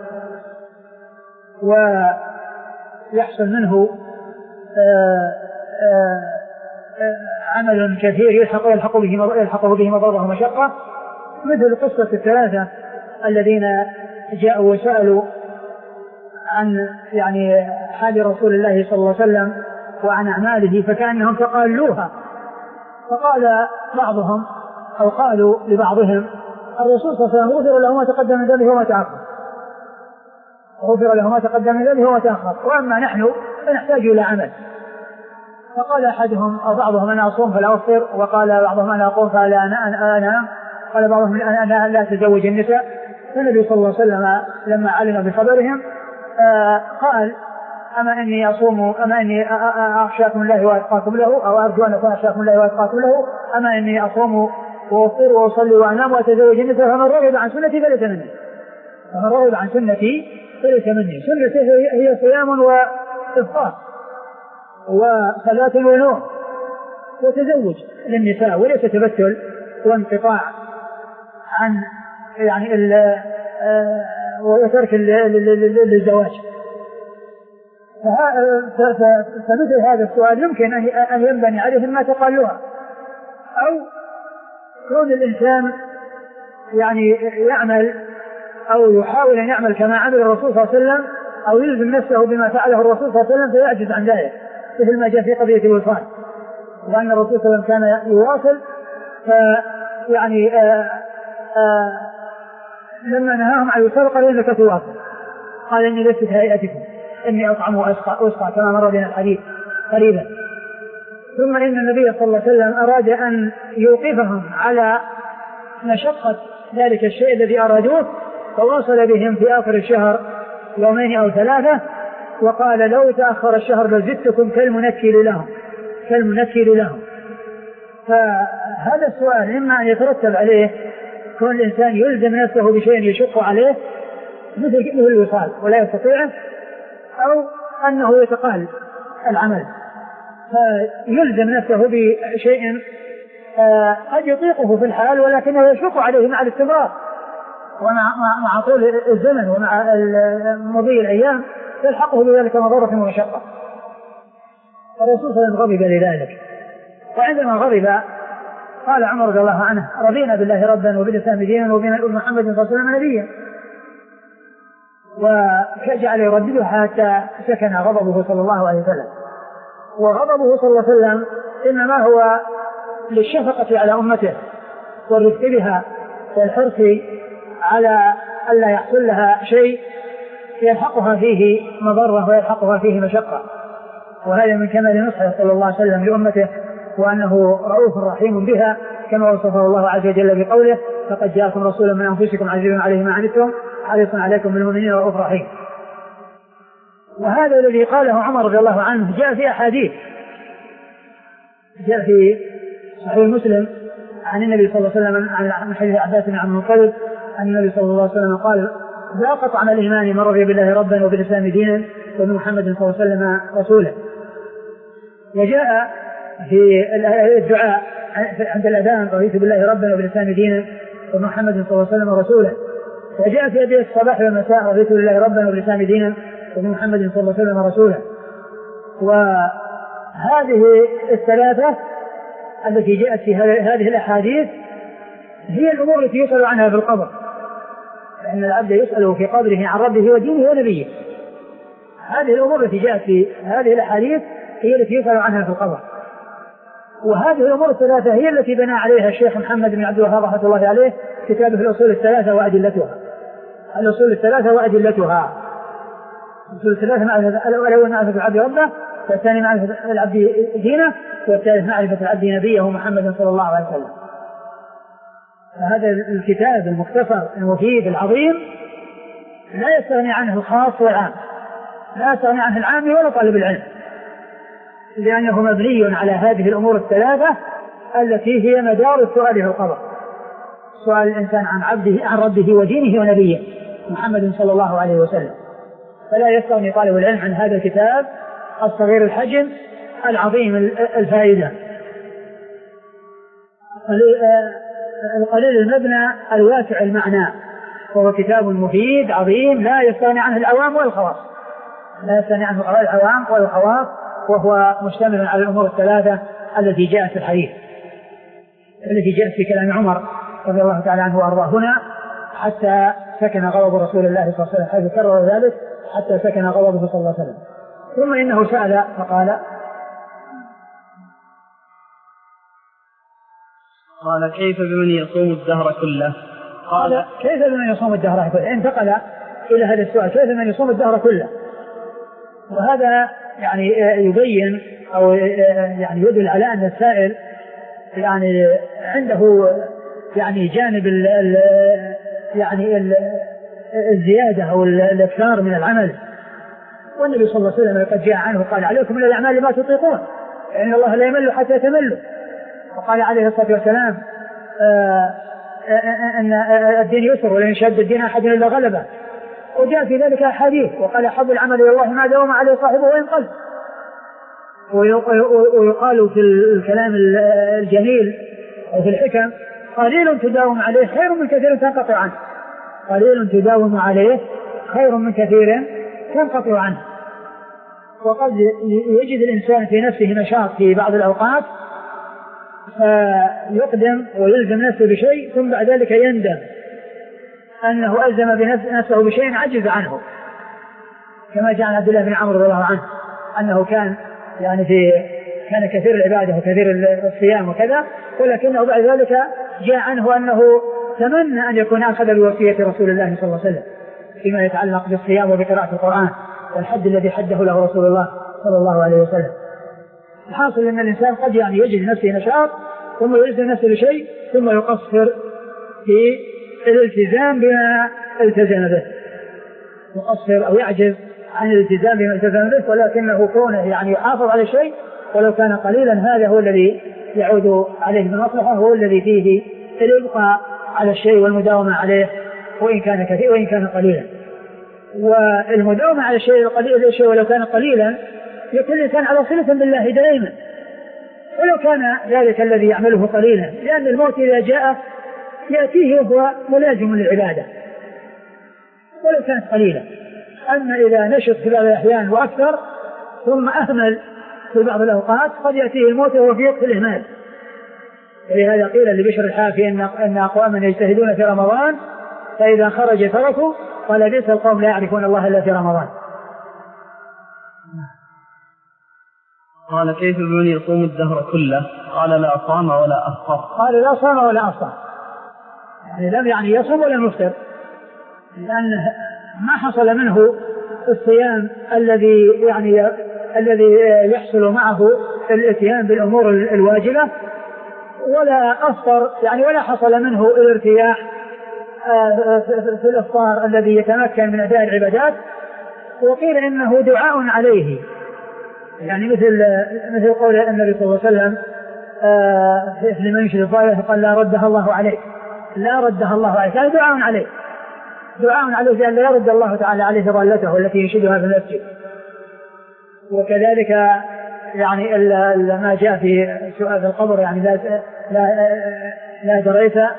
ويحصل منه آآ آآ عمل كثير يلحق يلحق به يلحق به مضره ومشقة، مثل قصة الثلاثة الذين جاءوا وسألوا عن يعني حال رسول الله صلى الله عليه وسلم وعن أعماله فكأنهم تقالوها، فقال بعضهم أو قالوا لبعضهم: الرسول صلى الله عليه وسلم غفر له ما تقدم من ذنبه وما تأخر، غفر له ما تقدم من ذنبه وما تأخر، وأما نحن فنحتاج إلى عمل. فقال أحدهم أو بعضهم: أنا أصوم فلا أفطر، وقال بعضهم: أنا أقوم فلا أنام، قال بعضهم: أنا لا أتزوج النساء. فالنبي صلى الله عليه وسلم لما علم بخبرهم آه قال: أما إني أصوم أما إني أخشاكم الله وأتقاكم له، أو أرجو أن أكون أخشاكم الله وأتقاكم له، أما إني أصوم وأفطر وأصلي وأنام وأتزوج النساء، فمن رغب عن سنتي فليس مني، فمن رغب عن سنتي فليس مني. سنتي هي صيام وإفطار وصلاة ونوم وتزوج للنساء، وليس تبتل وانقطاع عن يعني ال وترك للزواج. فمثل هذا السؤال يمكن أن ينبني عليه ما تقالوها، أو كون الإنسان يعني يعمل أو يحاول أن يعمل كما عمل الرسول صلى الله عليه وسلم، أو يلزم نفسه بما فعله الرسول صلى الله عليه وسلم فيعجز عن ذلك، مثل ما جاء في قضية الوصال، وأن الرسول صلى الله عليه وسلم كان يواصل، فيعني آآ آآ لما نهاهم عن الوصال قال: إنك تواصل، قال: إني لست كهيئتكم، إني أطعم وأسقى أسقى كما مر بنا الحديث قريبا. ثم إن النبي صلى الله عليه وسلم أراد أن يوقفهم على مشقة ذلك الشيء الذي أرادوه، فواصل بهم في آخر الشهر يومين أو ثلاثة، وقال: لو تأخر الشهر لزدتكم كالمنكر لهم كالمنكر لهم. فهذا السؤال إما أن يترتب عليه كون الإنسان يلزم نفسه بشيء يشق عليه مثل مثل الوصال ولا يستطيعه، أو أنه يتقال العمل فيلزم نفسه بشيء قد يطيقه في الحال ولكنه يشق عليه مع الاستمرار ومع مع طول الزمن ومع مضي الأيام يلحقه بذلك مضرة ومشقة. الرسول صلى الله عليه وسلم غضب لذلك، وعندما غضب قال عمر رضي الله عنه: رضينا بالله ربا وبالإسلام دينا وبمحمد صلى الله عليه وسلم نبيا. وجعل يردده حتى سكن غضبه صلى الله عليه وسلم. وغضبه صلى الله عليه وسلم إنما هو للشفقة على أمته والرفق بها والحرص على ألا يحصل لها شيء يلحقها فيه مضرة ويلحقها فيه مشقة، وهذا من كمال نصحه صلى الله عليه وسلم لأمته وأنه رؤوف رحيم بها كما وصفه الله عز وجل بقوله فقد جاءكم رسول من أنفسكم عزيز عليه ما عنتم حريص عليكم بالمؤمنين رؤوف رحيم. وهذا الذي قاله عمر رضي الله عنه جاء في أحاديث، جاء في صحيح مسلم عن النبي صلى الله عليه وسلم عن حديث عباس بن عبد المطلب أن النبي صلى الله عليه وسلم قال لا قطع عن الإيمان من رضي بالله ربا وبالإسلام دينا وبمحمد صلى الله عليه وسلم رسولا. وجاء في الدعاء عند الأذان رضيت بالله ربا وبالإسلام دينا وبمحمد صلى الله عليه وسلم رسولا. وجاء في أدعية الصباح والمساء رضيت بالله ربا وبالإسلام دينا وبمحمد صلى الله عليه وسلم رسولا. وهذه الثلاثة التي جاءت في هذه الأحاديث هي الأمور التي يسأل عنها في القبر، لأن العبد يسأل في قبره عن ربه ودينه ونبيه. هذه الأمور التي جاءت في هذه الأحاديث هي التي يسأل عنها في القبر. وهذه الأمور الثلاثة هي التي بنى عليها الشيخ محمد بن عبد الوهاب رحمه الله عليه كتابه في الأصول الثلاثة وأدلتها. الأصول الثلاثة وأدلتها. الأصول الثلاثة الأول معرفة العبد ربه، والثاني معرفة العبد دينه، والثالث معرفة العبد نبيه محمد صلى الله عليه وسلم. فهذا الكتاب المختصر المفيد العظيم لا يستغني عنه الخاص والعام، لا يستغني عنه العام ولا طالب العلم، لأنه مبني على هذه الأمور الثلاثة التي هي مدار السؤال في القبر. سؤال الإنسان عن عبده عن ربه ودينه ونبيه محمد صلى الله عليه وسلم. فلا يستغني طالب العلم عن هذا الكتاب الصغير الحجم العظيم الفائدة القليل المبنى الواسع المعنى. وهو كتاب مفيد عظيم لا يستغني عنه العوام والخواص، لا يستغني عنه العوام والخواص، وهو مشتمل على الأمور الثلاثة التي جاءت في الحديث، التي جاءت في كلام عمر رضي الله تعالى عنه وأرضاه هنا حتى سكن غضب رسول الله صلى الله عليه وسلم، حيث كرر ذلك حتى سكن غضبه صلى الله عليه وسلم. ثم إنه سأل فقال قال كيف بمن يصوم الدهر كله؟ قال كيف بمن يصوم الدهر كله؟ انتقل إلى هذا السؤال كيف بمن يصوم الدهر كله؟ وهذا يعني يبين أو يعني يدل على أن السائل يعني عنده يعني جانب ال ال يعني ال الزيادة أو الإكثار من العمل. والنبي صلى الله عليه وسلم قد جاء عنه قال عليكم من الأعمال ما تطيقون إن الله لا يمل حتى تملوا. وقال عليه الصلاة والسلام أن الدين يسر ولن يشد الدين أحد إلا غلبه. وجاء في ذلك أحاديث وقال أحب العمل إلى الله ما داوم عليه صاحبه وإن قل. ويقال في الكلام الجميل أو في الحكم قليل تداوم عليه خير من كثير تنقطع عنه، قليل تداوم عليه خير من كثير تنقطع عنه. وقد يجد الإنسان في نفسه نشاط في بعض الأوقات فيقدم ويلزم نفسه بشيء ثم بعد ذلك يندم أنه ألزم بنفسه بشيء عجز عنه، كما جاء عن عبد الله بن عمرو رضي الله عنه أنه كان يعني في كان كثير العبادة وكثير الصيام وكذا، ولكنه بعد ذلك جاء عنه أنه تمنى أن يكون أخذ بوصية رسول الله صلى الله عليه وسلم فيما يتعلق بالصيام وبقراءة القرآن والحد الذي حده له رسول الله صلى الله عليه وسلم. الحاصل أن الإنسان قد يعني يجد نفسه نشاط ثم يلزم نفسه بشيء ثم يقصر في الالتزام بما التزم به، يقصر أو يعجز عن الالتزام بما التزم به، ولكنه كونه يعني يحافظ على شيء ولو كان قليلا هذا هو الذي يعود عليه بالمصلحة، هو الذي فيه الإبقاء على الشيء والمداومة عليه وإن كان كثير وإن كان قليلا. والمداومة على الشيء القليل الشيء ولو كان قليلا يكون الإنسان على صلة بالله دائما ولو كان ذلك الذي يعمله قليلا، لأن الموت إذا جاء يأتيه وهو ملازم للعبادة ولو كانت قليلا. أما إذا نشط في بعض الأحيان وأكثر ثم أهمل في بعض الأوقات قد يأتيه الموت وهو في وقت الإهمال. ولهذا قيل لبشر الحافي إن, إن أقواما يجتهدون في رمضان فإذا خرج تركوا قال بئس القوم لا يعرفون الله إلا في رمضان. قال كيف بمن يصوم الدهر كله؟ قال لا صام ولا أفطر. قال لا صام ولا أفطر، يعني لم يعني يصوم ولا يفطر، لأن ما حصل منه الصيام الذي يعني الذي يحصل معه الاتيان بالأمور الواجبة، ولا أفطر يعني ولا حصل منه الارتياح في الإفطار الذي يتمكن من أداء العبادات. وقيل إنه دعاء عليه، يعني مثل مثل قول النبي صلى الله عليه وسلم لمن يشرك الضالة قال لا ردها الله عليك، لا ردها الله عليك، هذا دعاء عليه، دعاء عليه بأن لا يرد الله تعالى عليه ضالته التي يشهدها في المسجد. وكذلك يعني ما جاء في سؤال القبر، يعني لا لا لا دريت لا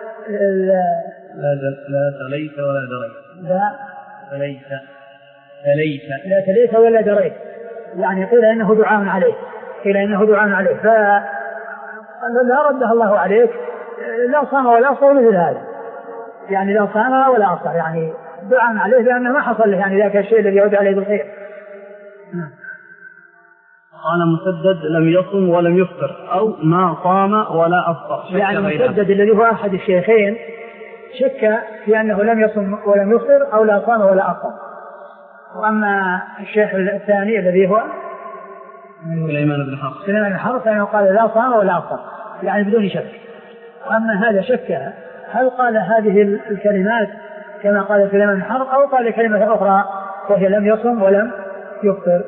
لا تليت ولا دريت لا تليت تليت لا تليت ولا دريت، يعني قيل إنه دعاء عليه، قيل إنه دعاء عليه، فلا ردها الله عليك، لا صام ولا أفطر مثل هذا، يعني لا صام ولا أفطر، يعني دعاء عليه لأنه ما حصل له يعني ذاك الشيء الذي يعود عليه بالخير. قال مسدد لم يصم ولم يفطر أو ما صام ولا أفطر، يعني مسدد الذي هو أحد الشيخين شك في أنه لم يصم ولم يفطر أو لا صام ولا أفطر. وأما الشيخ الثاني الذي هو سليمان بن حرب سليمان بن حرب فإنه قال لا صام ولا أفطر، يعني بدون شك. وأما هذا شك هل قال هذه الكلمات كما قال سليمان بن حرب أو قال كلمة أخرى وهي لم يصم ولم يفطر.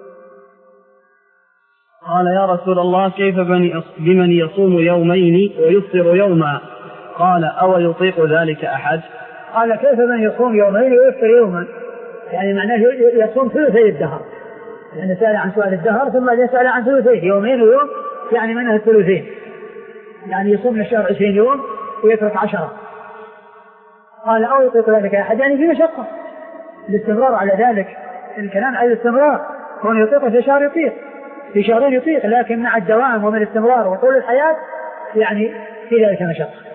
قال يا رسول الله كيف بمن يصوم يومين ويفطر يوما؟ قال أو يطيق ذلك أحد؟ قال كيف من يصوم يومين ويفطر يوما، يعني معناه يصوم ثلثي الدهر، يعني سأل عن سؤال الدهر ثم يسأل عن ثلثيه يومين ويوم، يعني منها الثلثين، يعني يصوم من الشهر عشرين يوم ويترك عشرة. قال أو يطيق ذلك أحد، يعني في مشقة الاستمرار على ذلك، الكلام على الاستمرار، كون يطيق في شهر يطيق، في شهرين يطيق، لكن مع الدوام ومن الاستمرار وطول الحياة يعني في ذلك مشقة.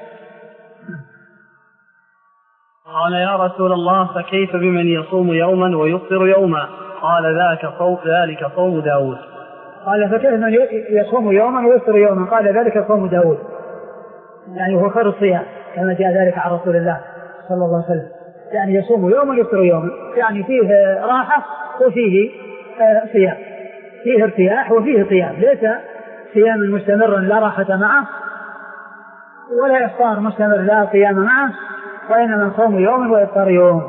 قال يا رسول الله فكيف بمن يصوم يوما ويفطر يوما؟ قال ذاك صوم ذلك صوم داود. قال فكيف من يصوم يوما ويفطر يوما؟ قال ذلك صوم داود، يعني هو خير الصيام كما جاء ذلك عن رسول الله صلى الله عليه وسلم، يعني يصوم يوما ويفطر يوما، يعني فيه راحة وفيه صيام، فيه ارتياح وفيه صيام، ليس صياما مستمرا لا راحة معه ولا إفطار مستمر لا صيام معه، وإنما صوم يوم وإفطار يوم.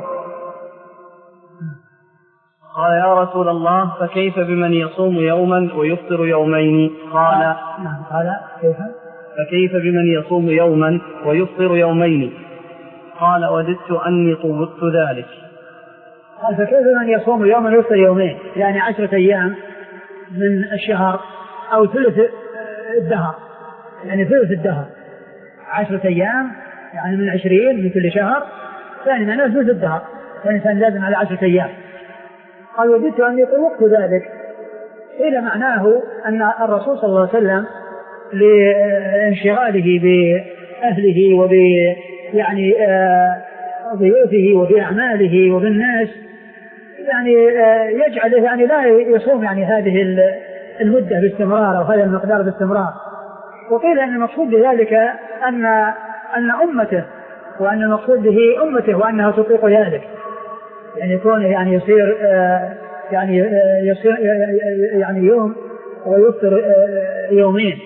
قال يا رسول الله فكيف بمن يصوم يوما ويفطر يومين؟ قال نعم. قال كيف فكيف بمن يصوم يوما ويفطر يومين؟ قال وددت أني طوبت ذلك. قال فكيف من يصوم يوما ويفطر يومين، يعني عشرة أيام من الشهر أو ثلث الدهر، يعني ثلث الدهر عشرة أيام، يعني من عشرين من كل شهر، ثاني معناه ثلث الدهر، فالإنسان لازم على عشرة أيام. قال وجدت أني طوقت ذلك، إلى معناه أن الرسول صلى الله عليه وسلم لانشغاله بأهله وب يعني ضيوفه وبأعماله وبالناس، يعني يجعله يعني لا يصوم يعني هذه المدة باستمرار أو هذا المقدار باستمرار. وقيل أن المقصود بذلك أن أن أمته، وأن المقصود به أمته وأنها تطيق ذلك، يعني يكون يعني يصير يعني يصير يعني يوم ويفطر يومين.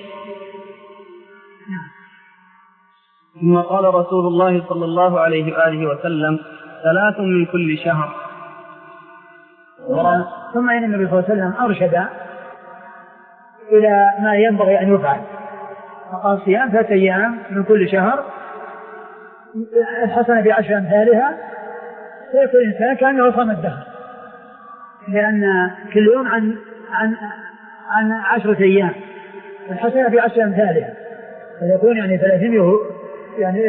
ثم قال رسول الله صلى الله عليه وآله وسلم ثلاث من كل شهر. ثم إن النبي صلى الله عليه وسلم أرشد إلى ما ينبغي أن يفعل، فقال صيام ثلاثة أيام من كل شهر، الحسنة بعشر أمثالها، فيكون الإنسان كأنه صام الدهر، لأن كل يوم عن عن عن عشرة أيام، الحسنة بعشر أمثالها، فيكون يعني ثلاثين يوم، يعني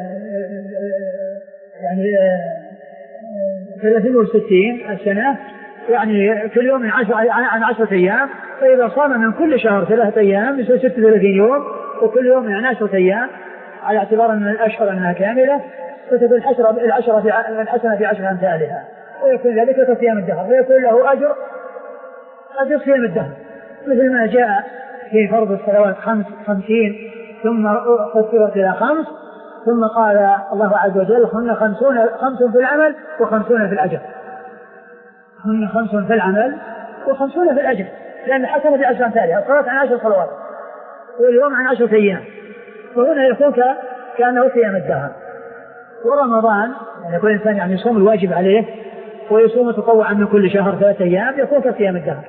يعني ثلاثين وستين السنة، يعني كل يوم من عشر عن عشرة أيام، فإذا صام من كل شهر ثلاثة أيام يصير ستة وثلاثين يوم، وكل يوم من عشرة أيام، على اعتبار أن الأشهر أنها كاملة، فتكون الحسنة العشرة في الحسنة في عشر أمثالها، ويكون ذلك كصيام الدهر، ويكون له أجر أجر صيام الدهر، مثل ما جاء في فرض الصلوات خمس خمسين ثم قصرت إلى خمس، ثم قال الله عز وجل هن خمسون خمس في العمل وخمسون في الأجر، هن خمس في العمل وخمسون في الأجر، لأن الحسنة بعشر أمثالها، الصلاة عن عشر صلوات واليوم عن عشرة أيام، فهنا يكون كأنه صيام الدهر. ورمضان يعني يكون الإنسان يعني يصوم الواجب عليه ويصوم تطوعا من كل شهر ثلاثة أيام يكون كصيام الدهر.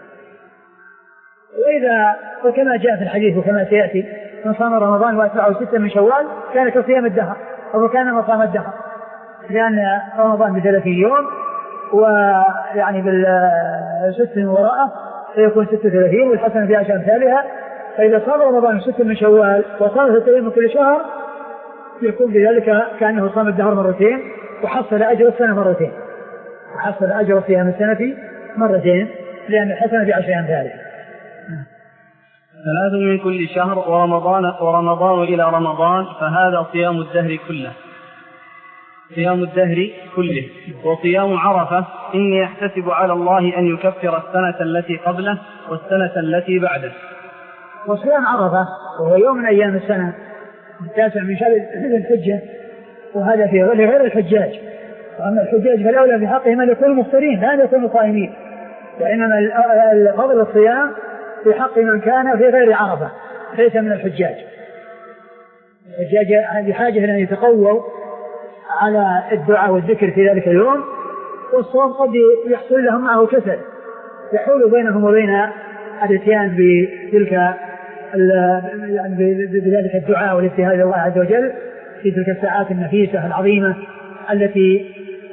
وإذا وكما جاء في الحديث وكما سيأتي من صام رمضان وأتبعه ستة من شوال كان كصيام الدهر أو كان مصام الدهر، لأن رمضان بثلاثين يوم ويعني بالست من وراءه فيكون ستة وثلاثين والحسنة في عشر أمثالها. فإذا صام رمضان ستة من شوال وصام ستة أيام من كل شهر يكون بذلك كأنه صام الدهر مرتين وحصل أجر السنة مرتين، وحصل أجر صيام السنة مرتين لأن الحسنة في عشر أمثالها. ثلاث من كل شهر ورمضان ورمضان إلى رمضان فهذا صيام الدهر كله، صيام الدهر كله. وصيام عرفة إني أحتسب على الله أن يكفر السنة التي قبله والسنة التي بعده. وصيام عرفة وهو يوم من أيام السنة التاسع من شهر ذي الحجة، وهذا في غير الحجاج، وأما الحجاج فالأولى في حقهم أن يكونوا مفطرين لا أن يكونوا صائمين، وإنما فضل الصيام في حق من كان في غير عرفة ليس من الحجاج. الحجاج بحاجة إلى أن يتقووا على الدعاء والذكر في ذلك اليوم، والصوم قد يحصل لهم معه كسل يحول بينهم وبين الاتيان بتلك يعني بذلك الدعاء والابتهال إلى الله عز وجل في تلك الساعات النفيسة العظيمة التي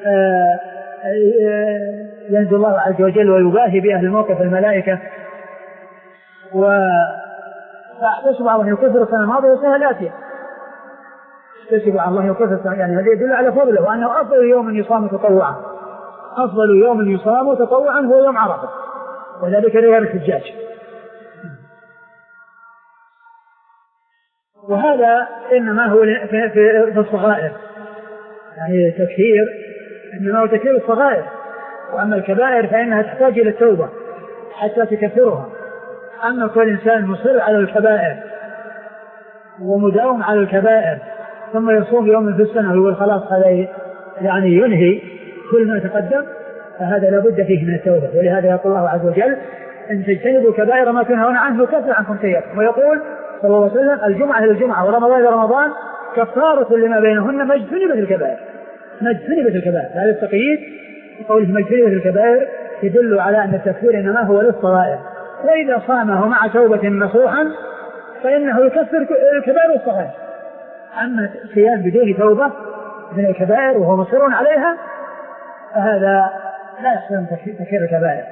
ينزل الله عز وجل ويباهي بأهل الموقف الملائكة. فاحتسب على الله يكفر السنة الماضية والسنة الآتية، احتسب على الله يكفر السنة، يعني هذا يدل على فضله وأنه أفضل يوم يصام تطوعا، أفضل يوم يصام تطوعا هو يوم عرفة، وذلك غير الحجاج. وهذا إنما هو في, في, في الصغائر، يعني تكفير إنما هو تكفير الصغائر، وأما الكبائر فإنها تحتاج إلى التوبة حتى تكفرها. أما كل إنسان مصر على الكبائر ومداوم على الكبائر ثم يصوم يوم في السنة ويقول خلاص هذا يعني ينهي كل ما تقدم، فهذا لابد فيه من التوبة. ولهذا يقول الله عز وجل إن تجتنبوا كبائر ما تنهون عنه يكفر عنكم سيئاتكم، ويقول صلى الله عليه وسلم الجمعة إلى الجمعة ورمضان إلى رمضان كفارة لما بينهن ما اجتنبت الكبائر، ما اجتنبت الكبائر. هذا التقييد قوله ما اجتنبت الكبائر يدل على أن التكفير إنما هو للصغائر، وإذا صامه مع توبة نصوحا فإنه يكفر الكبائر والصغائر. أما صيام بدون توبة من الكبائر وهو مصر عليها فهذا لا يحسن تكفير الكبائر.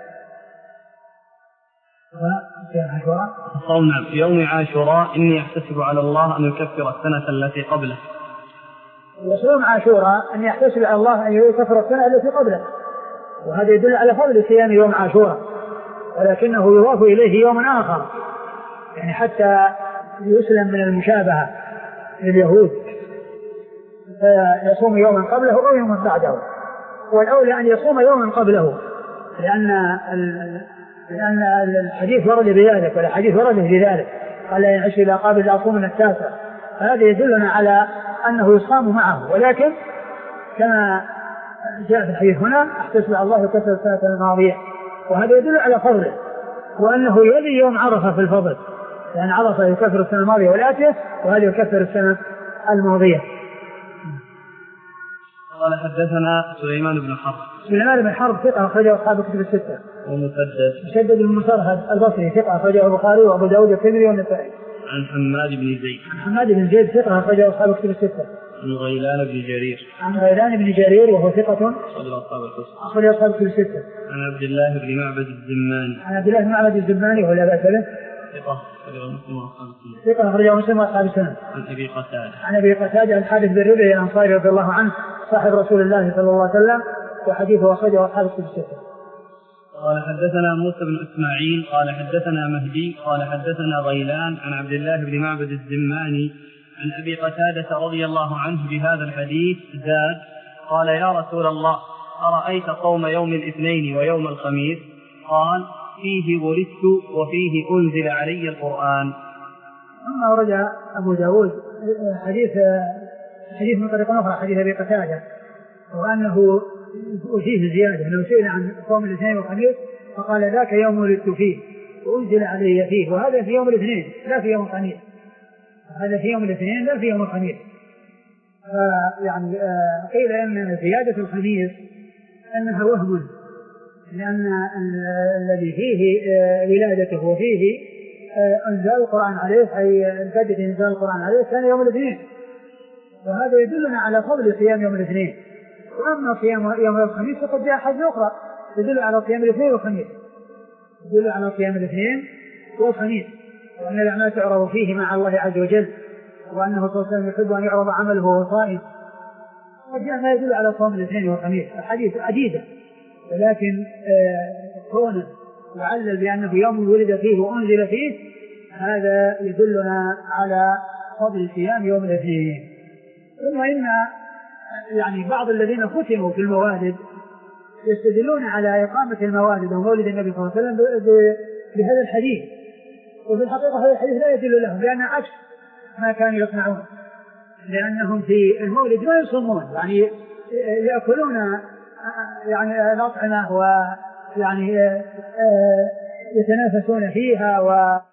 صومنا في يوم عاشوراء إني أحتسب على الله أن يكفر السنة التي قبله. وصوم عاشوراء أن يحتسب على الله أن يكفر السنة التي قبله، وهذا يدل على فضل صيام يوم عاشوراء، ولكنه يضاف إليه يوم آخر يعني حتى يسلم من المشابهة لليهود، فيصوم يوما قبله أو يوما بعده، والأولى أن يصوم يوما قبله لأن لأن الحديث ورد بذلك والحديث ورد بذلك قال لا يعيش إلى قابل أصوم من التاسع، فهذا يدلنا على أنه يصام معه. ولكن كما جاء في الحديث هنا احتسب على الله يكفر السنة الماضية، وهذا يدل على فضله وأنه يلي يوم عرفة في الفضل، لأن عرفة يكفر السنة الماضية والآتية وهذا يكفر السنة الماضية. قال حدثنا سليمان بن حرب. سليمان بن حرب ثقة أخرجه أصحاب الكتب الستة. ومسدد مسدد بن مسرهد البصري ثقة أخرجه البخاري وأبو داود والترمذي والنسائي. عن حماد بن زيد. عن حماد بن زيد ثقة أخرجه أصحاب الكتب الستة. عن غيلان بن جرير. عن غيلان بن جرير وهو ثقة أخرج أصحاب الكتب الستة. عن عبد الله بن معبد الزماني. عن عبد الله بن معبد الزماني وهو لا بأس به. ثقة أخرجه مسلم وأصحاب السنن. ثقة أخرجه مسلم وأصحاب السنن. عن أبي قتادة. عن أبي قتادة الحارث بن ربيعة الأنصاري رضي الله عنه صاحب رسول الله صلى الله عليه وسلم، وحديثه أخرجه أصحاب الكتب الستة. قال حدثنا موسى بن إسماعيل قال حدثنا مهدي قال حدثنا غيلان عن عبد الله بن معبد الزماني عن أبي قتادة رضي الله عنه بهذا الحديث زاد قال يا رسول الله أرأيت صوم يوم الاثنين ويوم الخميس؟ قال فيه ولدت وفيه أنزل علي القرآن. ثم أورد أبو داود حديث حديث من طريق أخرى حديث أبي قتادة، وأنه فيه زيادة لو سئل عن صوم الاثنين والخميس فقال ذاك يوم ولدت فيه وأنزل علي فيه، وهذا في يوم الاثنين لا في يوم الخميس، هذا في يوم الاثنين لا في يوم الخميس. فيعني قيل ان زيادة الخميس انها وهم، لان الذي فيه ولادته وفيه انزال القرآن عليه اي الفجر انزال القرآن عليه كان يوم الاثنين، وهذا يدلنا على فضل صيام يوم الاثنين. واما صيام يوم الخميس فقد جاء حديث اخرى تدل على صيام الاثنين والخميس، تدل على صيام الاثنين والخميس، وان الاعمال تعرض فيه مع الله عز وجل، وأنه صلى الله عليه وسلم يحب أن يعرض عمله وهو صائم. وجاء ما يدل على صوم الاثنين والخميس الحديث عديدة، ولكن كونه يعلل بأنه يوم ولد فيه وأنزل فيه هذا يدلنا على فضل صيام يوم الاثنين. ثم إن يعني بعض الذين ختموا في الموالد يستدلون على إقامة الموالد ومولد النبي صلى الله عليه وسلم بهذا الحديث، وفي الحقيقة هذا الحديث لا يدل لهم، لأن عكس ما كانوا يصنعون، لأنهم في المولد ما يصومون، يعني يأكلون يعني الأطعمة ويعني يتنافسون فيها و